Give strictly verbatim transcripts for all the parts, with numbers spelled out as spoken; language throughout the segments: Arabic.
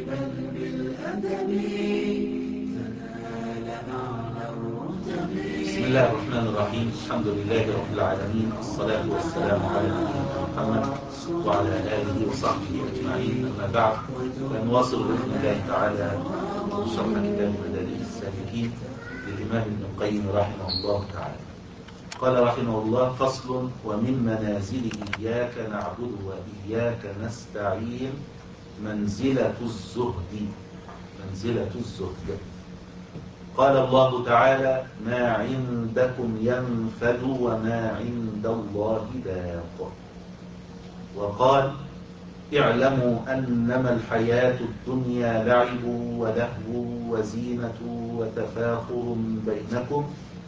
بل بالأدب تنال أعلى الرتب. بسم الله الرحمن الرحيم. الحمد لله رب العالمين، الصلاة والسلام على نبينا محمد وعلى آله وصحبه أجمعين، أما بعد، فنواصل بإذن الله تعالى شرح كتاب مدارج السالكين للإمام ابن القيم رحمه الله تعالى. قال رحمه الله: فصل: ومن منازل إياك نعبد وإياك نستعين منزلة الزهد. منزلة الزهد. قال الله تعالى: ما عندكم ينفد وما عند الله باق. وقال: اعلموا أنما الحياة الدنيا لعب ولهو وزينة وتفاخر بينكم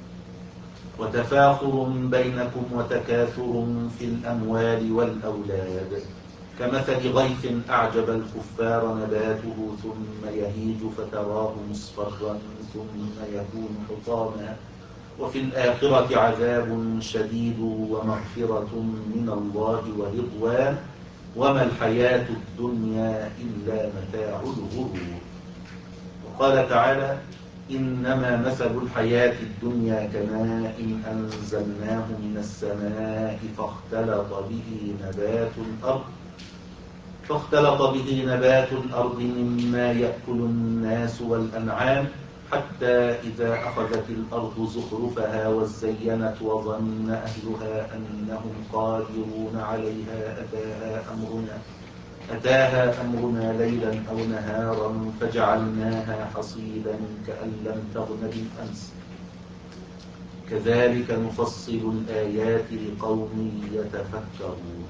وتفاخر بينكم وتكاثر في الأموال والأولاد كمثل غيث أعجب الكفار نباته ثم يهيج فتراه مصفرا ثم يكون حطاما وفي الآخرة عذاب شديد ومغفرة من الله ورضوان وما الحياة الدنيا إلا متاع الغرور. وقال تعالى: إنما مثل الحياة الدنيا كماء أنزلناه من السماء فاختلط به نبات الأرض فاختلط به نبات الأرض مما يأكل الناس والأنعام حتى إذا أخذت الأرض زخرفها وزينت وظن أهلها أنهم قادرون عليها أتاها أمرنا أتاها أمرنا ليلا أو نهارا فجعلناها حصيدا كأن لم تغن بالأمس كذلك نفصل الآيات لقوم يتفكرون.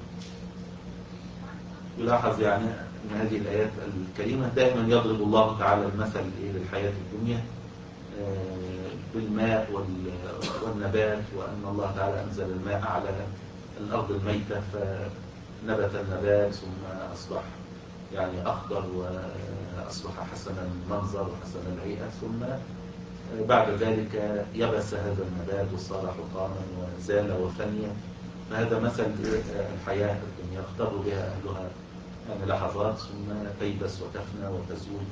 يلاحظ يعني أن هذه الآيات الكريمة دائما يضرب الله تعالى المثل للحياة الدنيا بالماء والنبات، وأن الله تعالى أنزل الماء على الأرض الميتة فنبت النبات ثم أصبح يعني أخضر وأصبح حسن المنظر وحسن الهيئة، ثم بعد ذلك يبس هذا النبات وصار حطاما وزال وفني. فهذا مثل الحياة الدنيا يغتر بها أهلها يعني لحظات ثم تيبس وتفنى وتزول.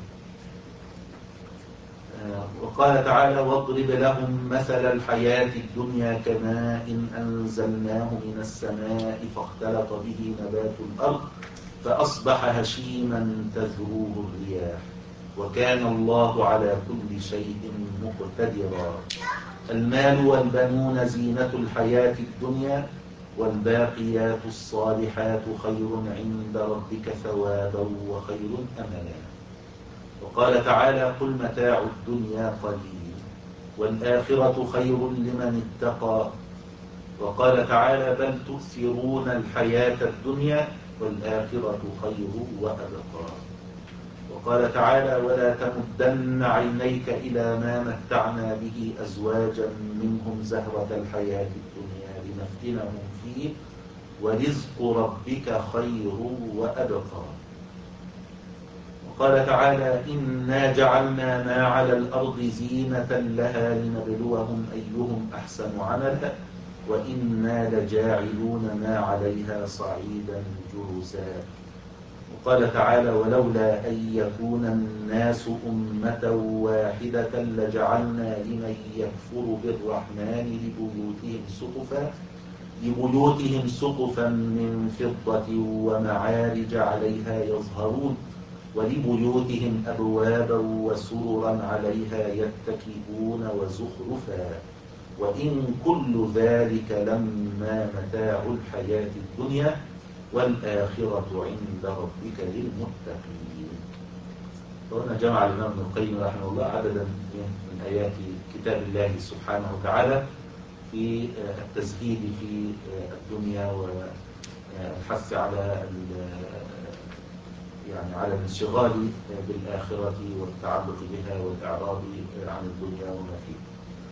وقال تعالى: واضرب لهم مثل الحياة الدنيا كماء أنزلناه من السماء فاختلط به نبات الأرض فأصبح هشيما تذروه الرياح وكان الله على كل شيء مقتدرا. المال والبنون زينة الحياة الدنيا والباقيات الصالحات خير عند ربك ثوابا وخير أملا. وقال تعالى: قل متاع الدنيا قليل والآخرة خير لمن اتقى. وقال تعالى: بل تؤثرون الحياة الدنيا والآخرة خير وأبقى. وقال تعالى: ولا تمدن عينيك إلى ما متعنا به أزواجا منهم زهرة الحياة الدنيا لنفتنهم فيه ورزق ربك خير وأبقى. وقال تعالى: إنا جعلنا ما على الأرض زينة لها لنبلوهم أيهم أحسن عملا وإنا لجاعلون ما عليها صعيدا جرزا. وقال تعالى: ولولا أن يكون الناس أمة واحدة لجعلنا لمن يكفر بالرحمن لبيوتهم سقفا لبيوتهم سقفا من فضة ومعارج عليها يظهرون ولبيوتهم أبوابا وسررا عليها يتكئون وزخرفا وإن كل ذلك لما متاع الحياة الدنيا والآخرة عند ربك للمتقين. وهنا جمع الإمام ابن القيم رحمه الله عددا من آيات كتاب الله سبحانه وتعالى في التزهيد في الدنيا والحث على يعني على الانشغال بالآخرة والتعلق بها والإعراض عن الدنيا وما فيها.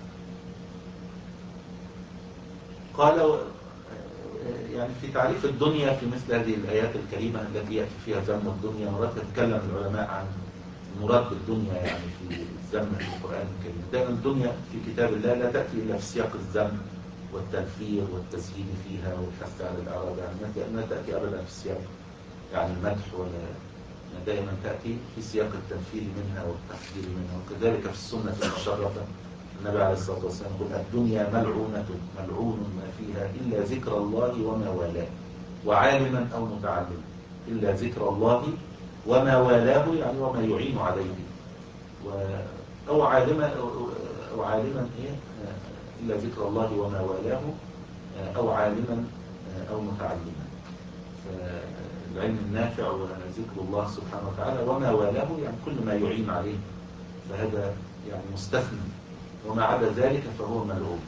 قال يعني في تعريف الدنيا في مثل هذه الآيات الكريمة التي يأتي فيها ذم الدنيا، مرات يتكلم العلماء عن المراد بالدنيا يعني في الذم في القرآن الكريم. دائما الدنيا في كتاب الله لا تأتي إلا في سياق الذم والتنفير والتزهيد فيها والحث على الإعراض عنها، لأنها تأتي أبدا في السياق يعني المدح ولا دائما تأتي في سياق التنفيذ منها والتحذير منها. وكذلك في السنة المشرفة النبي عليه الصلاة والسلام يقول الدنيا ملعونة ملعون ما فيها إلا ذكر الله وما والاه وعالما أو متعلما. إلا ذكر الله وما والاه يعني وما يعين عليه، أو عالما أو عالما إيه إلا ذكر الله وما والاه أو عالما أو متعلما. العلم النافع وذكر الله سبحانه وتعالى وما والاه يعني كل ما يعين عليه، فهذا يعني مستثنى، وما عدا ذلك فهو ملعون.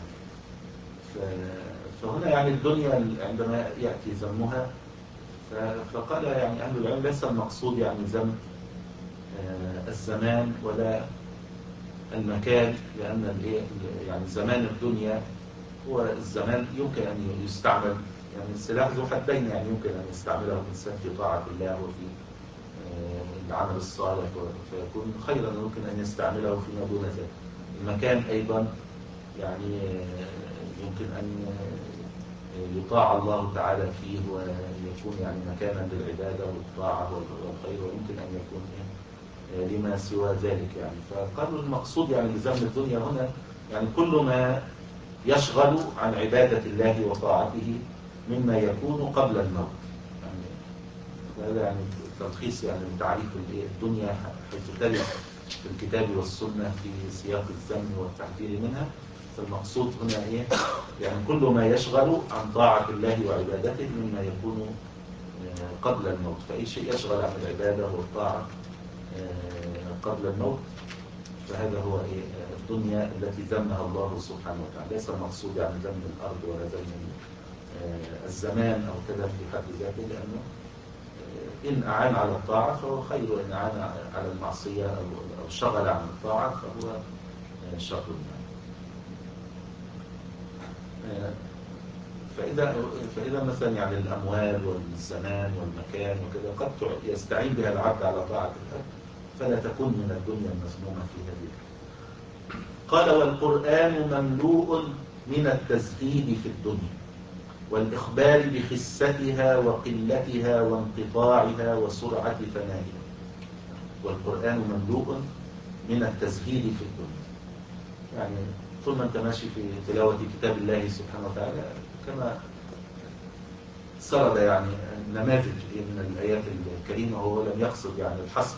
فهنا يعني الدنيا عندما يأتي ذمها فقال يعني أهل العلم ليس المقصود يعني ذم الزمان ولا المكان، لأن يعني زمان الدنيا هو الزمان يمكن أن يستعمل، يعني السلاح ذو حدين، يعني يمكن أن يستعمله الإنسان في طاعة الله وفي العمل الصالح فيكون خيرا، يمكن أن يستعمله فيما دون ذلك. المكان أيضا يعني يمكن أن يطاع الله تعالى فيه ويكون يعني مكانا للعبادة والطاعة والخير، ويمكن أن يكون لما سوى ذلك. يعني فقالوا المقصود يعني بذم الدنيا هنا يعني كل ما يشغل عن عبادة الله وطاعته مما يكون قبل الموت. يعني هذا يعني تلخيص يعني تعريف الدنيا حيث ترد في الكتاب والسنة في سياق الذم والتحذير منها. فالمقصود هنا ايه؟ يعني كل ما يشغل عن طاعة الله وعبادته مما يكون قبل الموت. فأي شيء يشغل عن العبادة والطاعة قبل الموت فهذا هو ايه؟ الدنيا التي ذمها الله سبحانه وتعالى. ليس المقصود يعني ذم الأرض ولا ذم الزمان أو كذا في حد ذاته، لأنه إن أعان على الطاعة فهو خير، وإن أعان على المعصية أو شغل عن الطاعة فهو شر. فإذا فإذا مثلا يعني الأموال والزمان والمكان وكذا قد يستعين بها العبد على طاعة الله فلا تكون من الدنيا المذمومة في هذه. قال والقرآن مملوء من التزهيد في الدنيا والإخبار بخستها وقلتها وانقطاعها وسرعة فنائها. والقرآن مملوء من التزهيد في الدنيا، يعني طول ما انت ماشي في تلاوة كتاب الله سبحانه وتعالى كما سرد يعني نماذج من الآيات الكريمة، وهو لم يقصد يعني الحصر،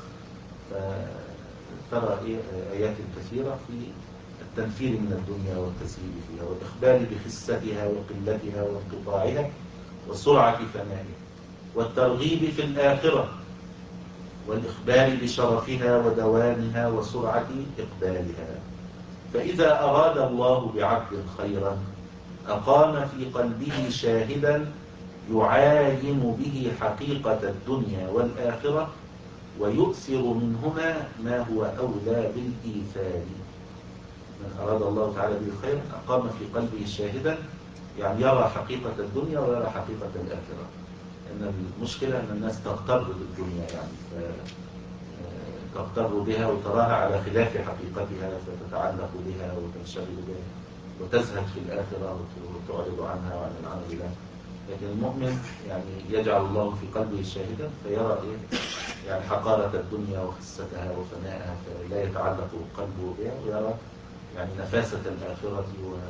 فترى آيات كثيرة في التنفير من الدنيا والتزهيد فيها والإخبار بخستها وقلتها وانقطاعها وسرعة فنائها، والترغيب في الآخرة والإخبار بشرفها ودوامها وسرعة إقبالها. فإذا أراد الله بعبد خيرا أقام في قلبه شاهدا يعاين به حقيقة الدنيا والآخرة ويؤثر منهما ما هو أولى بالإيثار. من أراد الله تعالى به خيرا أقام في قلبه شاهدا، يعني يرى حقيقة الدنيا ويرى حقيقة الآخرة. إن المشكلة أن الناس تغتر بالدنيا، يعني تغتر بها وتراها على خلاف حقيقتها فتتعلق بها وتنشغل بها وتزهد في الآخرة وتعرض عنها وعن العمل لها. لكن المؤمن يعني يجعل الله في قلبه شاهدا فيرى إيه؟ يعني حقارة الدنيا وخستها وفنائها، فلا يتعلق قلبه بها، ويرى يعني نفاسة الآخرة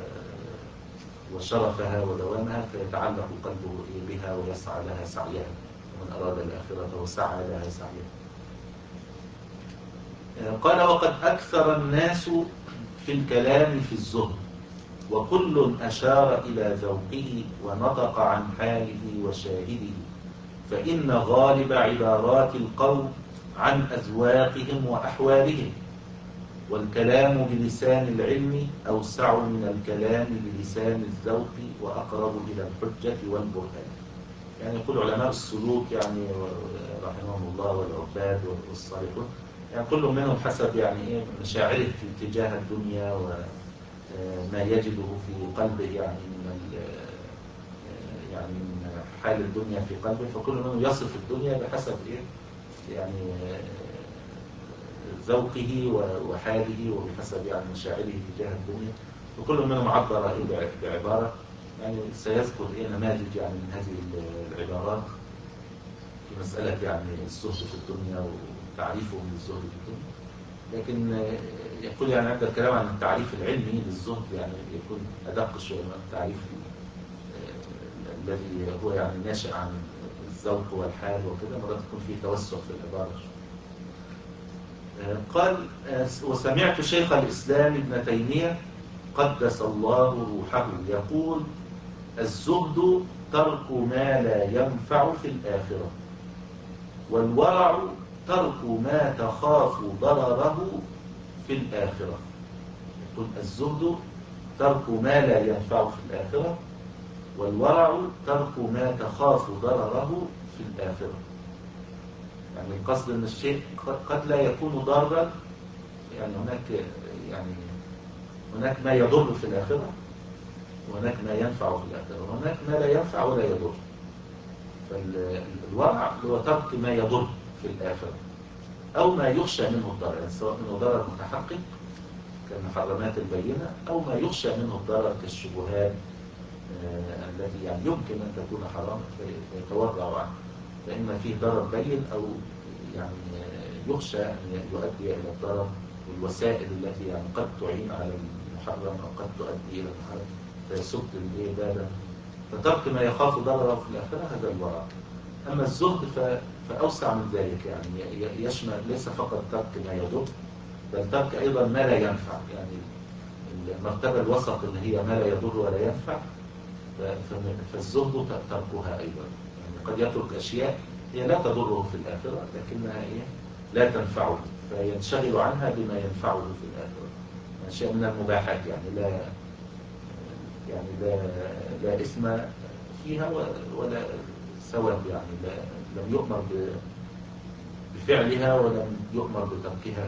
وشرفها ودوامها فيتعلق قلبه بها ويسعى لها سعيها. ومن أراد الآخرة وسعى لها سعيها. قال وقد أكثر الناس في الكلام في الزهد وكل أشار إلى ذوقه ونطق عن حاله وشاهده، فإن غالب عبارات القوم عن أذواقهم وأحوالهم، والكلام بلسان العلم أوسع من الكلام بلسان الذوق وأقرب إلى الحجة والبرهان. يعني يقول علماء السلوك يعني رحمهم الله والعباد والصالحون، يعني كل منهم حسب يعني إيه مشاعره في اتجاه الدنيا وما يجده في قلبه، يعني من يعني من حال الدنيا في قلبه، فكل منهم يصف الدنيا بحسب إيه يعني ذوقه وحاله وبحسب يعني مشاعره تجاه الدنيا. وكل منهم عبر إيه بعبارة، يعني سيذكر إيه نماذج يعني من هذه العبارات في مسألة يعني الزهد في الدنيا وتعريفه للزهد في الدنيا، لكن يقول يعني عند الكلام عن التعريف العلمي للزهد يعني يكون أدق شوية من التعريف الذي هو يعني ناشئ عن الذوق والحال وكده، مرات يكون فيه توسع في العبارة. قال وسمعت شيخ الإسلام ابن تيمية قدس الله روحه يقول الزهد ترك ما لا ينفع في الآخرة، والورع ترك ما تخاف ضرره في الآخرة. يقول الزهد ترك ما لا ينفع في الآخرة، والورع ترك ما تخاف ضرره في الآخرة. يعني القصد أن الشيء قد لا يكون ضارا، يعني هناك يعني هناك ما يضر في الآخرة، وهناك ما ينفع في الآخرة، وهناك ما لا ينفع ولا يضر. فالورع هو ترك ما يضر في الآخرة أو ما يخشى منه الضرر، يعني سواء منه ضرر متحقق كالمحرمات البينة أو ما يخشى منه الضرر كالشبهات آه التي يعني يمكن أن تكون حراما فيتورع عنه، فإما فيه ضرر بين أو يعني يخشى أن يؤدي إلى الضرر، والوسائل التي يعني قد تعين على المحرم أو قد تؤدي إلى المحرم فيسد العبادة. فترك ما يخاف ضرره في الآخرة هذا الورع. أما الزهد فأوسع من ذلك، يعني يشمل ليس فقط ترك ما يضر، بل ترك أيضا ما لا ينفع، يعني المرتبة الوسط اللي هي ما لا يضر ولا ينفع، فالزهد تركها أيضا. يعني قد يترك أشياء هي لا تضره في الآخرة لكنها هي لا تنفعه، فينشغل عنها بما ينفعه في الآخرة، أشياء من المباحات يعني لا يعني لا لا إثم فيها ولا ثواب، يعني لا لم يؤمر بفعلها ولم يؤمر بتركها،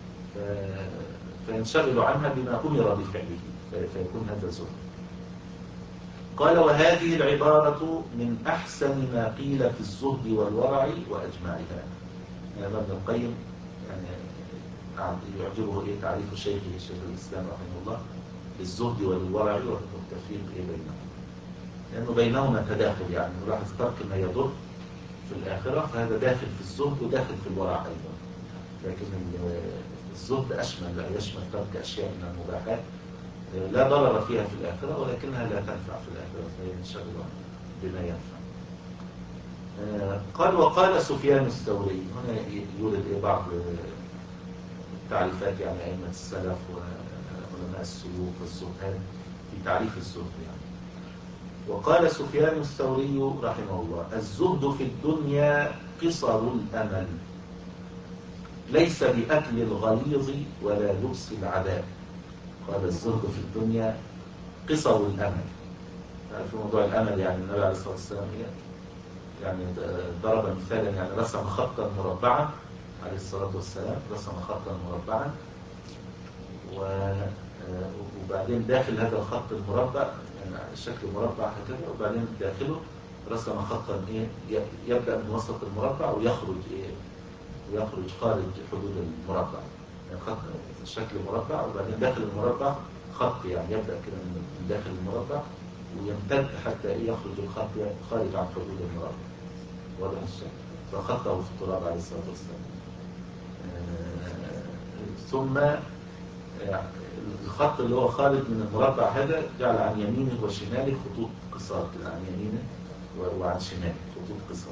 فينشغل عنها بما أمر بفعله فيكون هذا زهد. قال وهذه العبارة من أحسن ما قيل في الزهد والورع وأجمعها. يعني ابن القيم يعني يعجبه إيه تعريف شيخه شيخ الإسلام رحمه الله للزهد والورع والتفريق إيه بينهما، لأنه بينهما تداخل. يعني نلاحظ ترك ما يضر في الآخرة فهذا داخل في الزهد وداخل في الورع أيضا، لكن الزهد أشمل، لا يشمل ترك أشياء من المباحات لا ضرر فيها في الآخرة ولكنها لا تنفع في الآخرة فينشغل بما ينفع. قال وقال سفيان الثوري، هنا يورد بعض التعريفات يعني أئمة السلف وعلماء السلوك والزهاد في تعريف الزهد. يعني وقال سفيان الثوري رحمه الله الزهد في الدنيا قصر الأمل، ليس بأكل الغليظ ولا لبس العداء. قال الزهد في الدنيا قصر الأمل. في موضوع الأمل يعني النبي عليه الصلاة والسلام يعني ضرب مثالا، يعني رسم خطا مربعا عليه الصلاة والسلام، رسم خطا مربعا وبعدين داخل هذا الخط المربع يعني شكل مربع هكذا، وبعدين داخله رسم خطا ايه يبدأ من وسط المربع ويخرج ايه ويخرج خارج حدود المربع، يعني خط شكل مربع وبعدين داخل المربع خط يعني يبدأ كده من داخل المربع ويمتد حتى ايه يخرج الخط خارج عن حدود المربع. واضح الشكل؟ فخطه في التراب عليه الصلاة والسلام. ثم الخط اللي هو خارج من المربع هذا جعل عن يمينه وشماله خطوط قصار كده، عن يمينه وعن شماله خطوط قصار.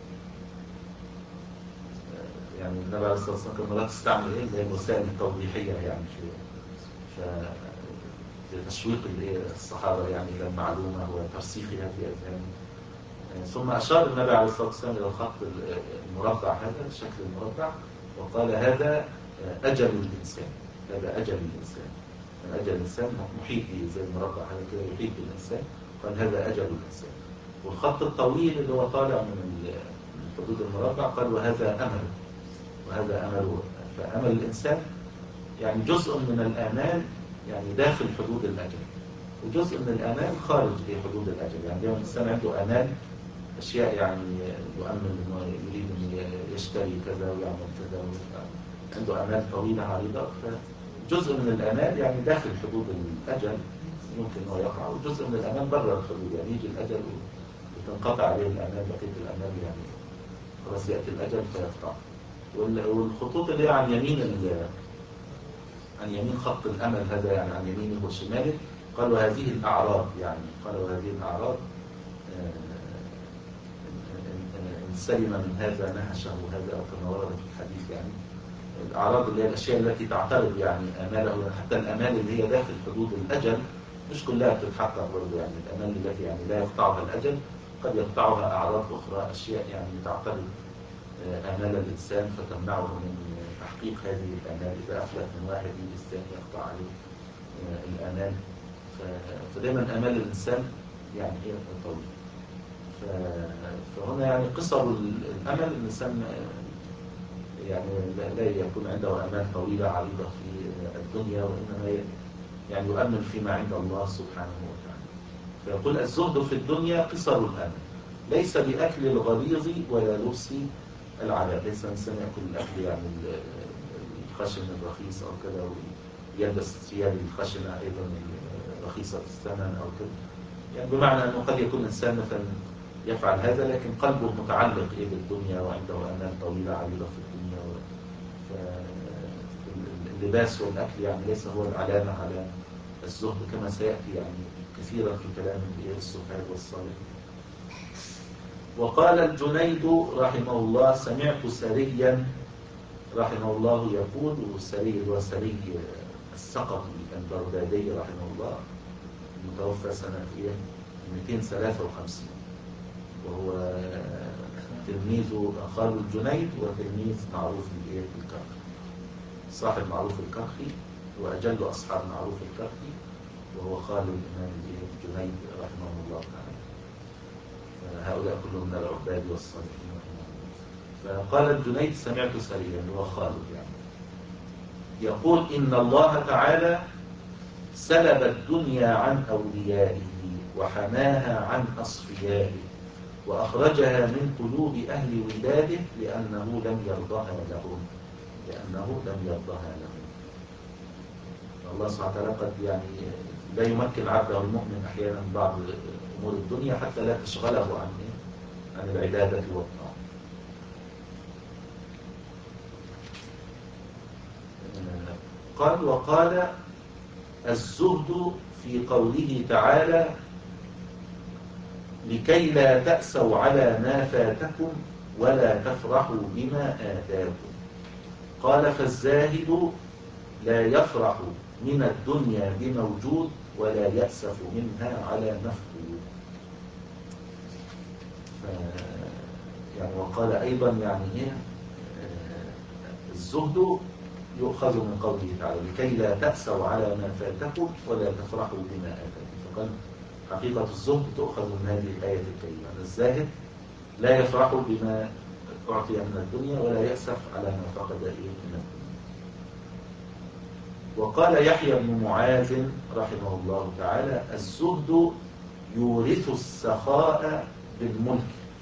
يعني النبي عليه الصلاة والسلام كان مرات تستعمل ايه اللي هي الوسائل التوضيحية يعني في لتشويق الصحابة يعني إلى المعلومة وترسيخها في أذهانهم. ثم أشار النبي عليه الصلاة والسلام إلى الخط المربع هذا شكل المربع وقال هذا أجل الإنسان، هذا أجل الإنسان، يعني أجل الإنسان محيط به زي المربع هذا كده يحيط بالإنسان، قال هذا أجل الإنسان. والخط الطويل اللي هو طالع من حدود المربع قال وهذا أمل، وهذا أمله. فأمل الإنسان يعني جزء من الآمال يعني داخل حدود الأجل، وجزء من الآمال خارج حدود الأجل. يعني اليوم الإنسان عنده آمال أشياء يعني يؤمل أنه يريد أن يشتري كذا ويعمل كذا، عنده آمال طويلة عريضة، فجزء من الآمال يعني داخل حدود الأجل يمكن أنه يقع، وجزء من الآمال برا الحدود، يعني يجي الأجل وتنقطع عليه الآمال، بقية الآمال يعني خلاص يأتي الأجل فيقطع. والخطوط اللي هي عن يمين عن يمين خط الأمل هذا، يعني عن يمينه وشماله، قالوا هذه الأعراض، يعني قالوا هذه الأعراض إن سلم من هذا نهشه هذا، كما ورد في الحديث. يعني الأعراض اللي هي الأشياء التي تعترض يعني آماله، حتى الآمال اللي هي داخل حدود الأجل مش كلها بتتحقق برضه. يعني الآمال التي يعني لا يقطعها الأجل قد يقطعها أعراض أخرى، أشياء يعني تعترض آمال الإنسان فتمنعه من تحقيق هذه الآمال. إذا أفلت من واحد يجي الثاني يقطع عليه الآمال. فدايما آمال الإنسان يعني هي طويلة. فهنا يعني قصر الأمل، الإنسان يعني لا يكون عنده آمال طويلة عريضة في الدنيا، وإنما يعني يؤمن فيما عند الله سبحانه وتعالى. فيقول الزهد في الدنيا قصر الأمل، ليس بأكل الغليظ ولا لبس العذاب. ليس الإنسان يأكل الأكل يعني الخشن الرخيص أو كده، ويلبس الثياب الخشنة أيضا رخيصة الثمن أو كده. يعني بمعنى أنه قد يكون إنسان مثلا يفعل هذا لكن قلبه متعلق إيه بالدنيا، وعنده آمال طويلة عريضة في الدنيا. فاللباس والأكل يعني ليس هو العلامة على الزهد، كما سيأتي يعني كثيرا في كلام الزهاد والصالحين. وقال الجنيد رحمه الله: سمعت سريا رحمه الله يقول، والسري هو سري السقطي البغدادي رحمه الله، المتوفى سنة مئتين وثلاثة وخمسين، وهو تلميذ خالد الجنيد وتلميذ معروف الكرخي، صاحب معروف الكرخي وأجل أصحاب معروف الكرخي، وهو خالد الإمام الجنيد رحمه الله تعالى. هؤلاء كلهم من العباد والصالحين رحمه الله. فقال الجنيد: سمعت سريا، هو خالد يعني، يقول: إن الله تعالى سلب الدنيا عن أوليائه وحماها عن أصفيائه، وأخرجها من قلوب أهل وداده لأنه لم يرضها لهم لأنه لم يرضها لهم. الله سبحانه وتعالى قد يعني لا يمكن عبده المؤمن أحيانا بعض أمور الدنيا حتى لا تشغله عن عن العبادة والطاعة. قال: وقال الزهد في قوله تعالى: لكي لا تأسوا على ما فاتكم ولا تفرحوا بما آتاكم. قال: فالزاهد لا يفرح من الدنيا بموجود ولا يأسف منها على مفقود. يعني وقال أيضا يعني إيه الزهد يؤخذ من قوله تعالى: لكي لا تأسوا على ما فاتكم ولا تفرحوا بما آتاكم. فقال حقيقة الزهد تؤخذ من هذه الآية الكريمة: الزاهد لا يفرح بما أعطي من الدنيا ولا يأسف على ما فقد إيه من الدنيا. وقال يحيى بن معاذ رحمه الله تعالى: الزهد يورث السخاء بالملك.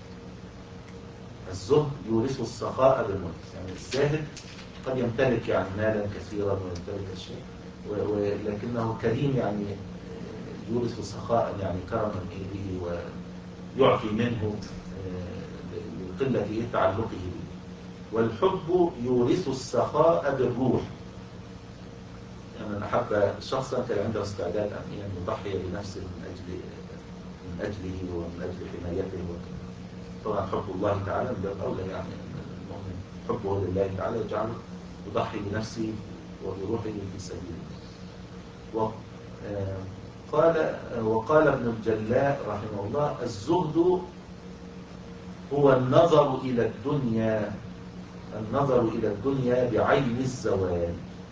الزهد يورث السخاء بالملك، يعني الزاهد قد يمتلك يعني مالا كثيرا ويمتلك أشياء، ولكنه كريم يعني يورث سخاء، يعني كرما به ويعطي منه لقلة تعلقه به. والحب يورث السخاء بالروح، يعني من أحب شخصا كان عنده استعداد أن يضحي بنفسه من أجل من أجله ومن أجل حمايته. طبعا حب الله تعالى من باب أولى، يعني المؤمن حبه لله تعالى يجعله يضحي بنفسه وبروحه في سبيله. وقال وقال ابن الجلاء رحمه الله: الزهد هو النظر إلى الدنيا النظر إلى الدنيا بعين الزوال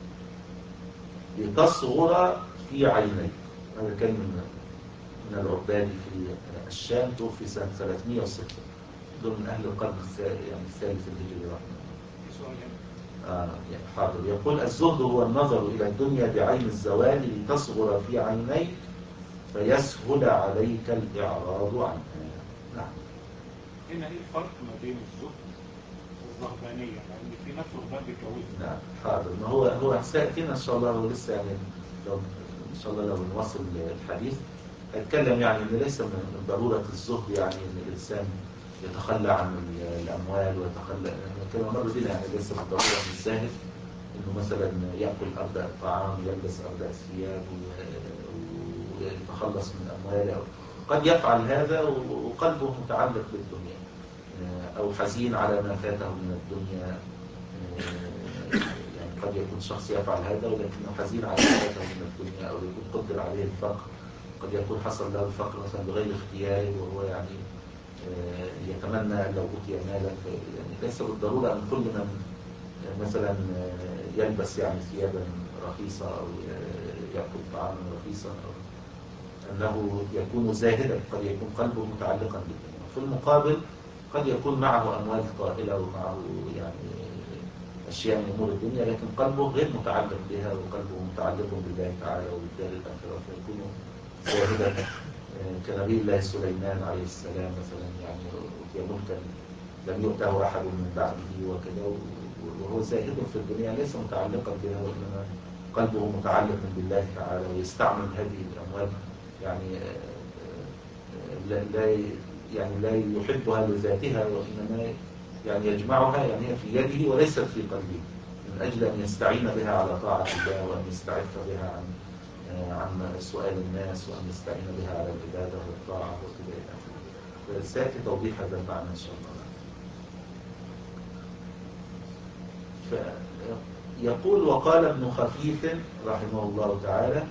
لتصغر في عينيك. هذا كان من من العباد في الشام، توفي سنة ثلاثمئة وستة، دول من أهل القرن يعني الثالث الهجري رحمه الله. آه حاضر. يقول: الزهد هو النظر إلى الدنيا بعين الزوال لتصغر في عينيك فيسهل عليك الإعراض عنها. نعم. هنا ايه الفرق ما بين الزهد والرهبانية؟ لأن في ناس رهبان بيتجوزوا. نعم حاضر. ما هو هو سيأتينا إن شاء الله، ولسه يعني لو إن شاء الله لو نواصل الحديث هتكلم يعني إن ليس من ضرورة الزهد يعني إن الإنسان يتخلى عن الأموال ويتخلى، كما مر بنا يعني ليس بالضرورة من الزاهد إنه مثلا يأكل أردأ الطعام، يلبس أردأ الثياب، ويتخلص من أمواله. قد يفعل هذا وقلبه متعلق بالدنيا، أو حزين على ما فاته من الدنيا. يعني قد يكون شخص يفعل هذا ولكنه حزين على ما فاته من الدنيا، أو يكون قدر عليه الفقر. قد يكون حصل له الفقر مثلا بغير اختياره، وهو يعني يتمنى لو أوتي مالا. يعني ليس بالضرورة أن كل من مثلا يلبس يعني ثيابا رخيصة أو يأكل طعاما رخيصا أو أنه يكون زاهدا. قد يكون قلبه متعلقا بالدنيا. في المقابل قد يكون معه أموال طائلة ومعه يعني أشياء من أمور الدنيا، لكن قلبه غير متعلق بها، وقلبه متعلق بالله تعالى وبالدار الآخرة، فيكون زاهدا. كنبي الله سليمان عليه السلام مثلا، يعني أوتي ملكا لم يؤته أحد من بعده وكذا، وهو زاهد في الدنيا ليس متعلقا بها، وإنما قلبه متعلق بالله تعالى، ويستعمل هذه الأموال يعني لا لا يعني لا يحبها لذاتها، وإنما يعني يجمعها، يعني هي في يده وليست في قلبه، من أجل أن يستعين بها على طاعة الله، وأن يستعف بها عن عن سؤال الناس، وأن يستعين بها على العبادة والطاعة وكذا. سيأتي توضيح هذا المعنى إن شاء الله. فيقول: وقال ابن خفيف رحمه الله تعالى،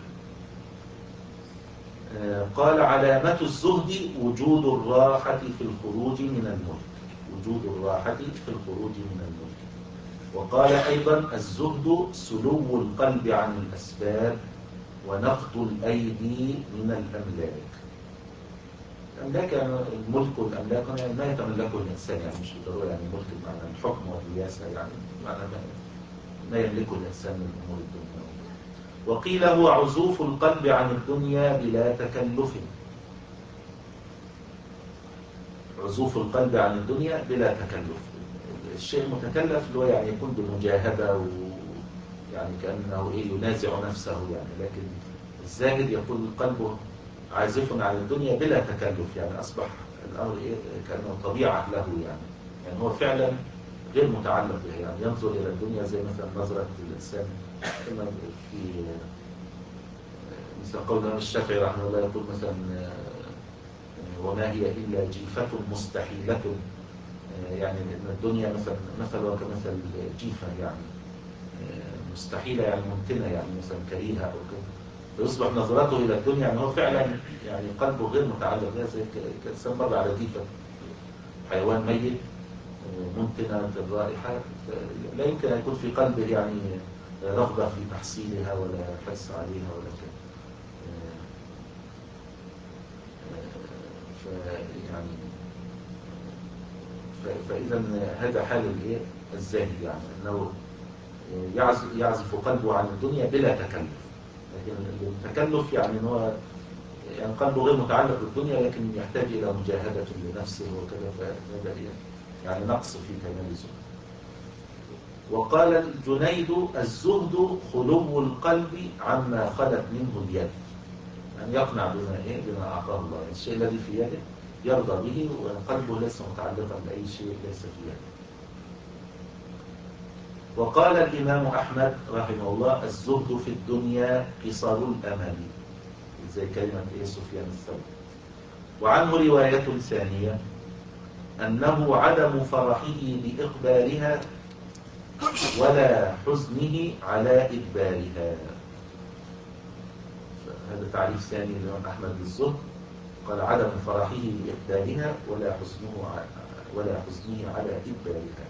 قال: علامة الزهد وجود الراحة في الخروج من الملك، وجود الراحة في الخروج من الملك. وقال أيضا: الزهد سلو القلب عن الأسباب ونقض الأيدي من الأملاك. الأملاك يعني الملك والأملاك يعني ما يتملكه الإنسان، يعني مش بالضرورة يعني الملك بمعنى الحكم والرياسة، يعني معنى ما يملكه الإنسان من أمور الدنيا. وقيل هو عزوف القلب عن الدنيا بلا تكلف، عزوف القلب عن الدنيا بلا تكلف. الشيء المتكلف اللي هو يعني يكون بمجاهدة، ويعني كأنه إيه ينازع نفسه يعني. لكن الزاهد يكون قلبه عازف عن الدنيا بلا تكلف، يعني أصبح الأمر إيه كأنه طبيعة له يعني. يعني هو فعلا غير متعلق بها، يعني ينظر إلى الدنيا زي مثلا نظرة الإنسان كما في مثل قول الإمام الشافعي رحمه الله، يقول مثلا: وما هي إلا جيفة مستحيلة. يعني إن الدنيا مثلا مثلا كمثل جيفة، يعني مستحيلة يعني ممكنة، يعني مثلا كريهة أو كده. فيصبح نظرته إلى الدنيا يعني هو فعلا يعني قلبه غير متعلق بها، زي كإنسان مر على جيفة حيوان ميت ممكنة الرائحة، لا يمكن أن يكون في قلبه يعني رغبة في تحصيلها ولا حرص عليها ولا كده. فيعني فإذا هذا حال الايه الزاهد، يعني أنه يعزف, يعزف قلبه عن الدنيا بلا تكلف. لكن التكلف يعني أنه يعني قلبه غير متعلق بالدنيا، لكن يحتاج إلى مجاهدة لنفسه وكذا، فهذا يعني نقص في كمال الزهد. وقال الجنيد: الزهد خلو القلب عما خلت منه اليد، يعني يقنع بما إيه بما أعطاه الله، يعني الشيء الذي في يده يرضى به، وقلبه ليس متعلقا بأي شيء ليس في يده. وقال الإمام أحمد رحمه الله: الزهد في الدنيا قصر الأمل، زي كلمة إيه سفيان الثوري. وعنه رواية ثانية أنه عدم فرحه بإقبالها ولا حزنه على إدبارها. هذا تعريف ثاني للإمام أحمد للزهد، قال: عدم فرحه بإقبالها ولا حزنه ولا حزنه على إدبارها.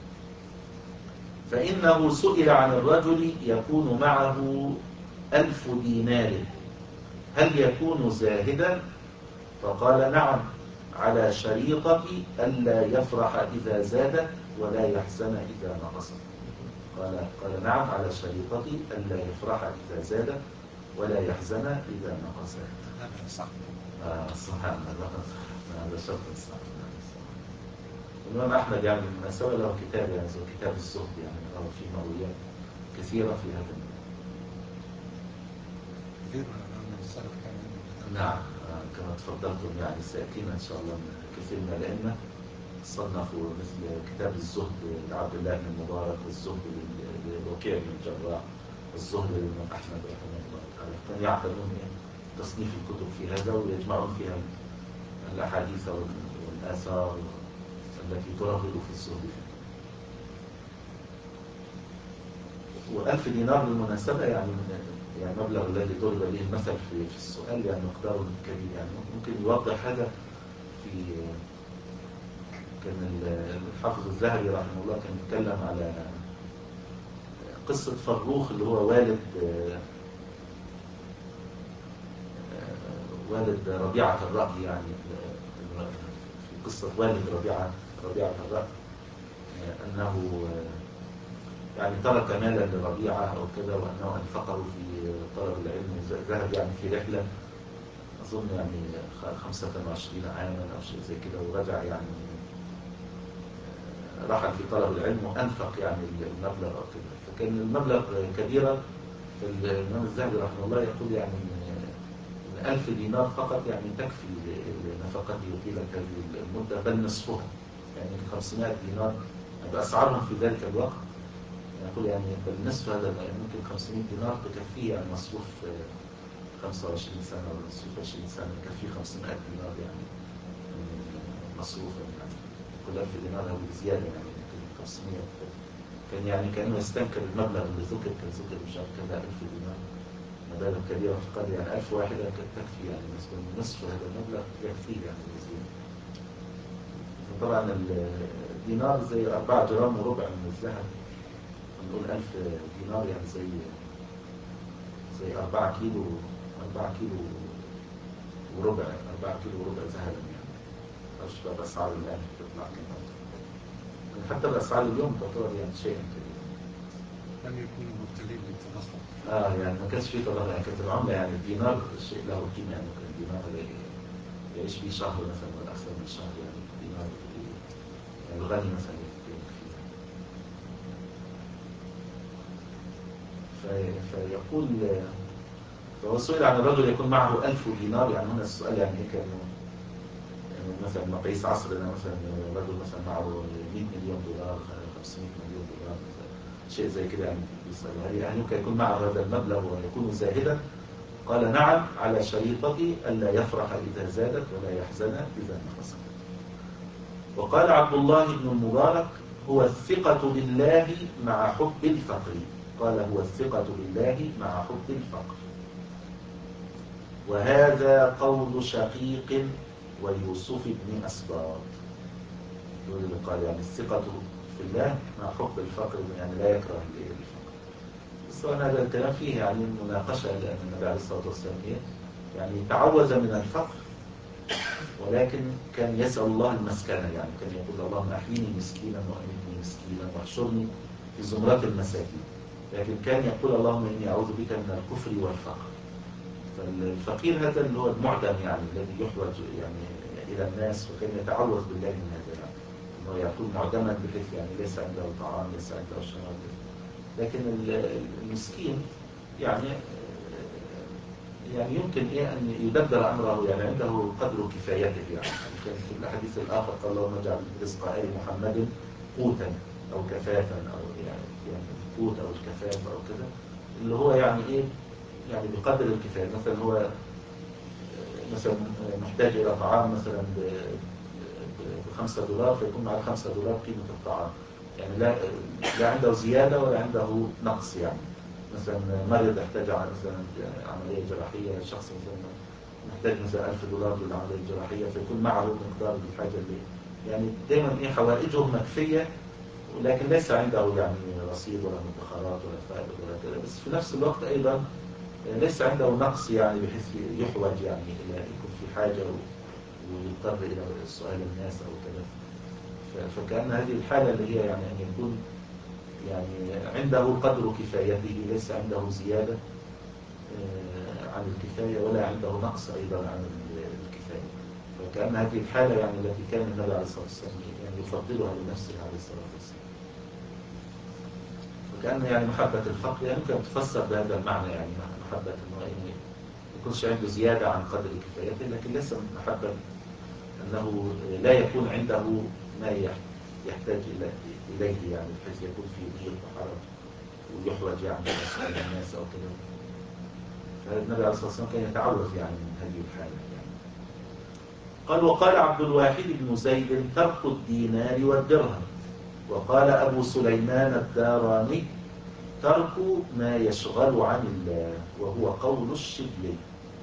فإنه سئل عن الرجل يكون معه ألف دينار هل يكون زاهدا؟ فقال: نعم، على شريطة ألا يفرح إذا زادت ولا يحزن إذا نقصت. قال قال نعم، على شريطة ألا يفرح إذا زادت ولا يحزن إذا نقصت. هذا صح. آه سبحان الله، هذا شرط صح. الإمام أحمد يعني من سوى له كتاب، يعني كتاب الزهد، يعني أو في مرويات كثيرة في هذا الموضوع. كثير من السلف كان. نعم، كما تفضلتم يعني سيأتينا إن شاء الله من كثير من الأئمة صنفوا مثل كتاب الزهد لعبد الله بن المبارك، والزهد لوكيع بن الجراح، والزهد للإمام أحمد رحمه الله تعالى. كانوا يعتنون تصنيف الكتب في هذا ويجمعون فيها الأحاديث والآثار التي ترغب في الزهد. وألف دينار بالمناسبة يعني يعني المبلغ الذي ضرب به المثل في في السؤال يعني مقداره كبير. يعني ممكن يوضح هذا في كان الحافظ الذهبي رحمه الله كان يتكلم على قصة فروخ اللي هو والد والد ربيعة الرأي، يعني في قصة والد ربيعة ربيعة الرأي أنه يعني ترك مالا لربيعة أو كذا، وأنه أنفقه في طلب العلم. ذهب يعني في رحلة أظن يعني خمسة وعشرين عاما أو شيء زي كده، ورجع يعني رحل في طلب العلم وأنفق يعني المبلغ أو كده، فكان المبلغ كبيرا. الإمام الذهبي رحمه الله يقول يعني ألف دينار فقط يعني تكفي لنفقته طيلة هذه المدة، بل نصفها يعني خمسمائة دينار بأسعارهم في ذلك الوقت. يقول يعني بالنصف هذا يعني ممكن خمسمائة دينار تكفيه يعني مصروف خمسة وعشرين سنة ولا مصروف عشرين سنة، يكفيه خمسمائة دينار يعني مصروفا. يعني كل ألف دينار أو بزيادة يعني ممكن خمسمائة. كان يعني كأنه يستنكر المبلغ اللي ذكر، كان ذكر مش عارف كذا ألف دينار، مبالغ كبيرة، فقال يعني ألف واحدة تكفي يعني نصف هذا المبلغ يكفيه يعني بزيادة. فطبعا الدينار زي أربعة جرام وربع من الذهب، نقول ألف دينار يعني زي زي أربعة كيلو أربعة كيلو وربع أربعة كيلو وربع ذهبا. يعني مش بقى بأسعار الآن تطلع كمان، حتى بأسعار اليوم تعتبر يعني شيء كبير. لم يكونوا مبتلين بالتضخم. اه يعني ما كانش في تضخم، يعني كانت العملة يعني الدينار شيء له قيمة. يعني كان الدينار يعيش فيه شهر مثلا ولا أكثر من شهر. يعني الدينار يعني الغني مثلا فيقول. فهو سئل عن الرجل يكون معه ألف دينار. يعني هنا السؤال يعني إيه؟ كان يعني مثلا مقاييس عصرنا مثلا رجل مثلا معه مئة مليون دولار، خمسمائة مليون دولار مثلا، شيء زي كده. يعني يسأل هل يعني يمكن يكون معه هذا المبلغ ويكون زاهدا؟ قال نعم، على شريطة ألا يفرح إذا زادت ولا يحزن إذا نقصت. وقال عبد الله بن المبارك هو الثقة بالله مع حب الفقر. قال هو الثقة بالله مع حب الفقر. وهذا قول شقيق ويوسف بن أسباط. دول اللي قال يعني الثقة في الله مع حب الفقر، يعني لا يكره الفقر. بس هذا الكلام فيه يعني مناقشة، لأن النبي عليه الصلاة والسلام يعني تعوذ من الفقر، ولكن كان يسأل الله المسكنة. يعني كان يقول اللهم أحيني مسكينا وأمتني مسكينا واحشرني في زمرات المساكين. لكن كان يقول اللهم إني أعوذ بك من الكفر والفقر. فالفقير هذا اللي هو المعدم، يعني الذي يحوج يعني إلى الناس، وكان يتعوذ بالله من هذا، يعني أنه يكون معدما بحيث يعني ليس عنده طعام، ليس عنده شراب. لكن المسكين يعني يعني يمكن إيه أن يدبر أمره، يعني عنده قدر كفايته. يعني كان في الحديث الآخر قال اللهم اجعل رزق آل محمد قوتا أو كفافا، أو يعني يعني القوت أو الكفاف أو كده، اللي هو يعني إيه يعني بقدر الكفاية. مثلا هو مثلا محتاج إلى طعام مثلا بخمسة دولار، فيكون معه خمسة دولار قيمة الطعام. يعني لا لا عنده زيادة ولا عنده نقص. يعني مثلا مريض يحتاج مثلا عملية جراحية، شخص مثلا محتاج مثلا ألف دولار للعملية الجراحية، فيكون معه مقدار الحاجة اللي يعني دائما إيه حوائجه مكفية، ولكن ليس عنده يعني رصيد ولا مدخرات ولا فائض ولا كذا. بس في نفس الوقت أيضا ليس عنده نقص، يعني بحيث يحوج يعني إلى يكون في حاجة ويضطر إلى سؤال الناس أو كذا. فكأن هذه الحالة اللي هي يعني أن يكون يعني عنده قدر كفايته، ليس عنده زيادة عن الكفاية ولا عنده نقص أيضا عن الكفاية. فكأن هذه الحالة يعني التي كان النبي عليه الصلاة والسلام يعني يفضلها لنفسه عليه الصلاة والسلام. وكأن يعني محبة الفقر يعني ممكن تفسر بهذا المعنى، يعني محبة أنه يعني يكونش عنده زيادة عن قدر كفايته، لكن ليس محبة أنه لا يكون عنده ما يحتاج إلى إليه يعني بحيث يكون في ضيق وحرج ويحوج يعني إلى الناس أو كده. فالنبي عليه الصلاة والسلام كان يتعوذ يعني من هذه الحالة يعني. قال وقال عبد الواحد بن زيد ترك الدينار والدرهم. وقال أبو سليمان الداراني ترك ما يشغل عن الله وهو قول الشبلي.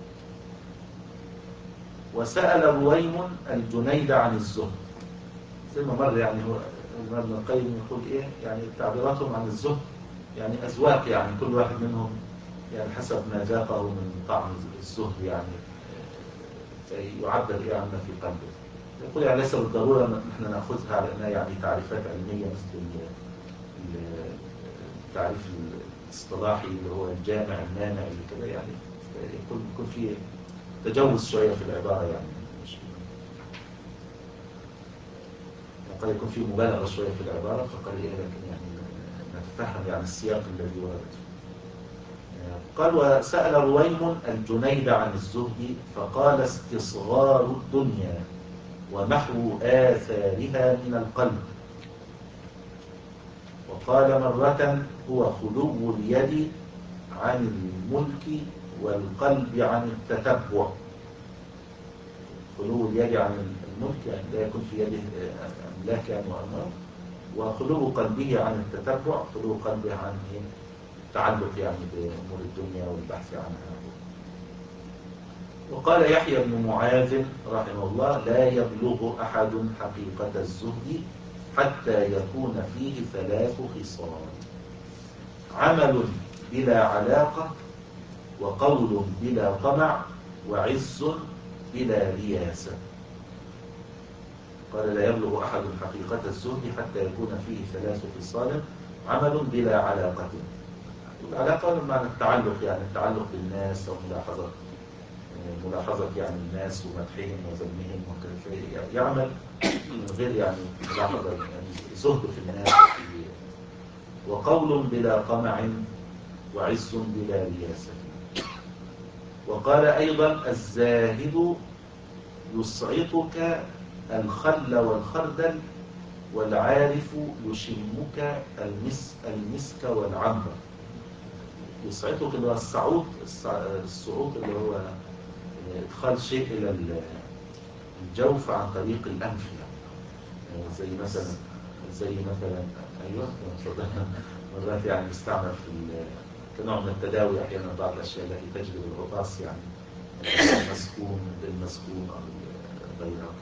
وسأل رويم الجنيد عن الزهد زي ما مر يعني هو ابن القيم يقول ايه يعني تعبيراتهم عن الزهد يعني أذواق يعني كل واحد منهم يعني حسب ما ذاقه من طعم الزهد يعني يعبر إيه عما في قلبه. يقول يعني ليس بالضرورة نحن نأخذها على أنها يعني تعريفات علمية مثل التعريف الاصطلاحي اللي هو الجامع المانع اللي كده يعني يكون يكون في تجوز شوية في العبارة يعني مش قد يكون في مبالغة شوية في العبارة فقال إيه لكن يعني نتفهم يعني السياق الذي ورد. قال وسأل رويم الجنيد عن الزهد فقال استصغار الدنيا ومحو آثارها من القلب. وقال مرة هو خلو اليد عن الملك والقلب عن التتبع. خلو اليد عن الملك يعني لا يكون في يده أملاك يعني وأموال، وخلو قلبه عن التتبع خلو قلبه عن التعلق يعني بأمور الدنيا والبحث عنها. وقال يحيى بن معاذ رحمه الله لا يبلغ أحد حقيقة الزهد حتى يكون فيه ثلاث خصال: عمل بلا علاقة، وقول بلا طمع، وعز بلا رياسة. قال لا يبلغ أحد حقيقة الزهد حتى يكون فيه ثلاث خصال: عمل بلا علاقة، العلاقة بمعنى التعلق يعني التعلق بالناس وملاحظة ملاحظة يعني الناس ومدحهم وذمهم وكذا، يعمل من غير يعني ملاحظة يعني زهد في الناس. وقول بلا طمع، وعز بلا رياسة. وقال أيضا الزاهد يسعطك الخل والخردل، والعارف يشمك المس المسك والعنبر. يسعطك اللي هو الصعود الصعود اللي هو إدخال شيء إلى الجوف عن طريق الأنف يعني زي مثلا زي مثلا أيوه مرات يعني يستعمل في كنوع من التداوي أحيانا بعض الأشياء التي تجلب العطاس يعني المسكون بالمسكون أو غيرها.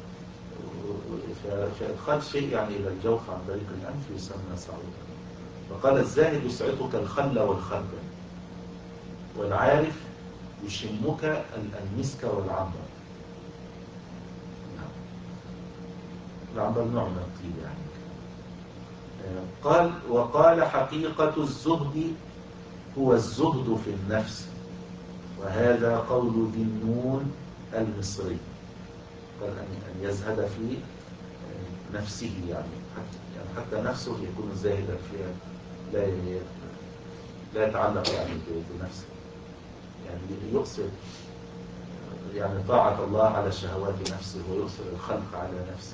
فإدخال شيء يعني إلى الجوف عن طريق الأنف يسمى صعود. وقال الزاهد يسعطك الخل والخردل، والعارف يشمك المسك والعنبر. العنبر نوع من الطيب يعني. قال وقال حقيقة الزهد هو الزهد في النفس، وهذا قول ذي النون المصري. قال أن يزهد في نفسه يعني حتى, يعني حتى نفسه يكون زاهدا فيها، لا لا يتعلق يعني بنفسه يعني يؤثر يعني طاعة الله على شهوات نفسه ويؤثر الخلق على نفسه.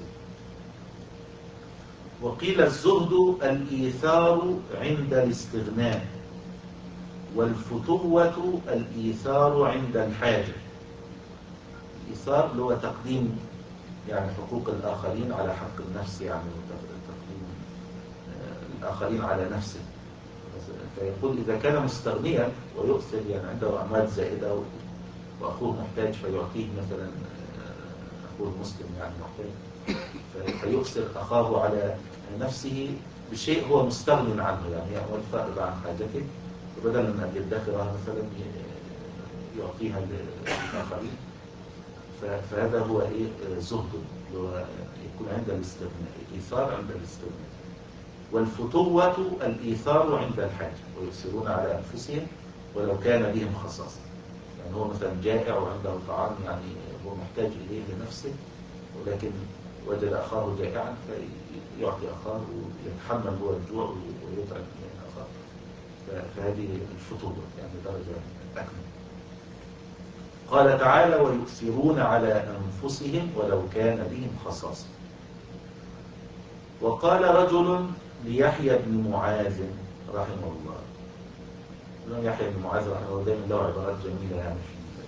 وقيل الزهد الإيثار عند الاستغناء، والفتوة الإيثار عند الحاجة. الإيثار اللي هو تقديم يعني حقوق الآخرين على حق النفس يعني تقديم الآخرين على نفسه. فيقول إذا كان مستغنيا ويؤثر يعني عنده أموال زائدة وأخوه محتاج فيعطيه مثلا أخوه المسلم يعني محتاج فيؤثر أخاه على نفسه بشيء هو مستغن عنه يعني يعمل فائض عن حاجته، وبدلا من أن يدخرها مثلا يعطيها للآخرين. فهذا هو إيه زهد اللي هو يكون عند الاستغناء، إيثار عند الاستغناء. والفتوة الإيثار عند الحاجة، ويؤثرون على أنفسهم ولو كان بهم خصاصة. يعني هو مثلا جائع وعنده طعام يعني هو محتاج إليه لنفسه، ولكن وجد أخاه جائعا فيعطي أخاه ويتحمل هو الجوع ويطعم أخاه. فهذه الفتوة يعني درجة أكمل. قال تعالى ويؤثرون على أنفسهم ولو كان بهم خصاصة. وقال رجل ليحيى بن معاذ رحمه الله. يحيى بن معاذ رحمه الله دائما له عبارات جميلة يعني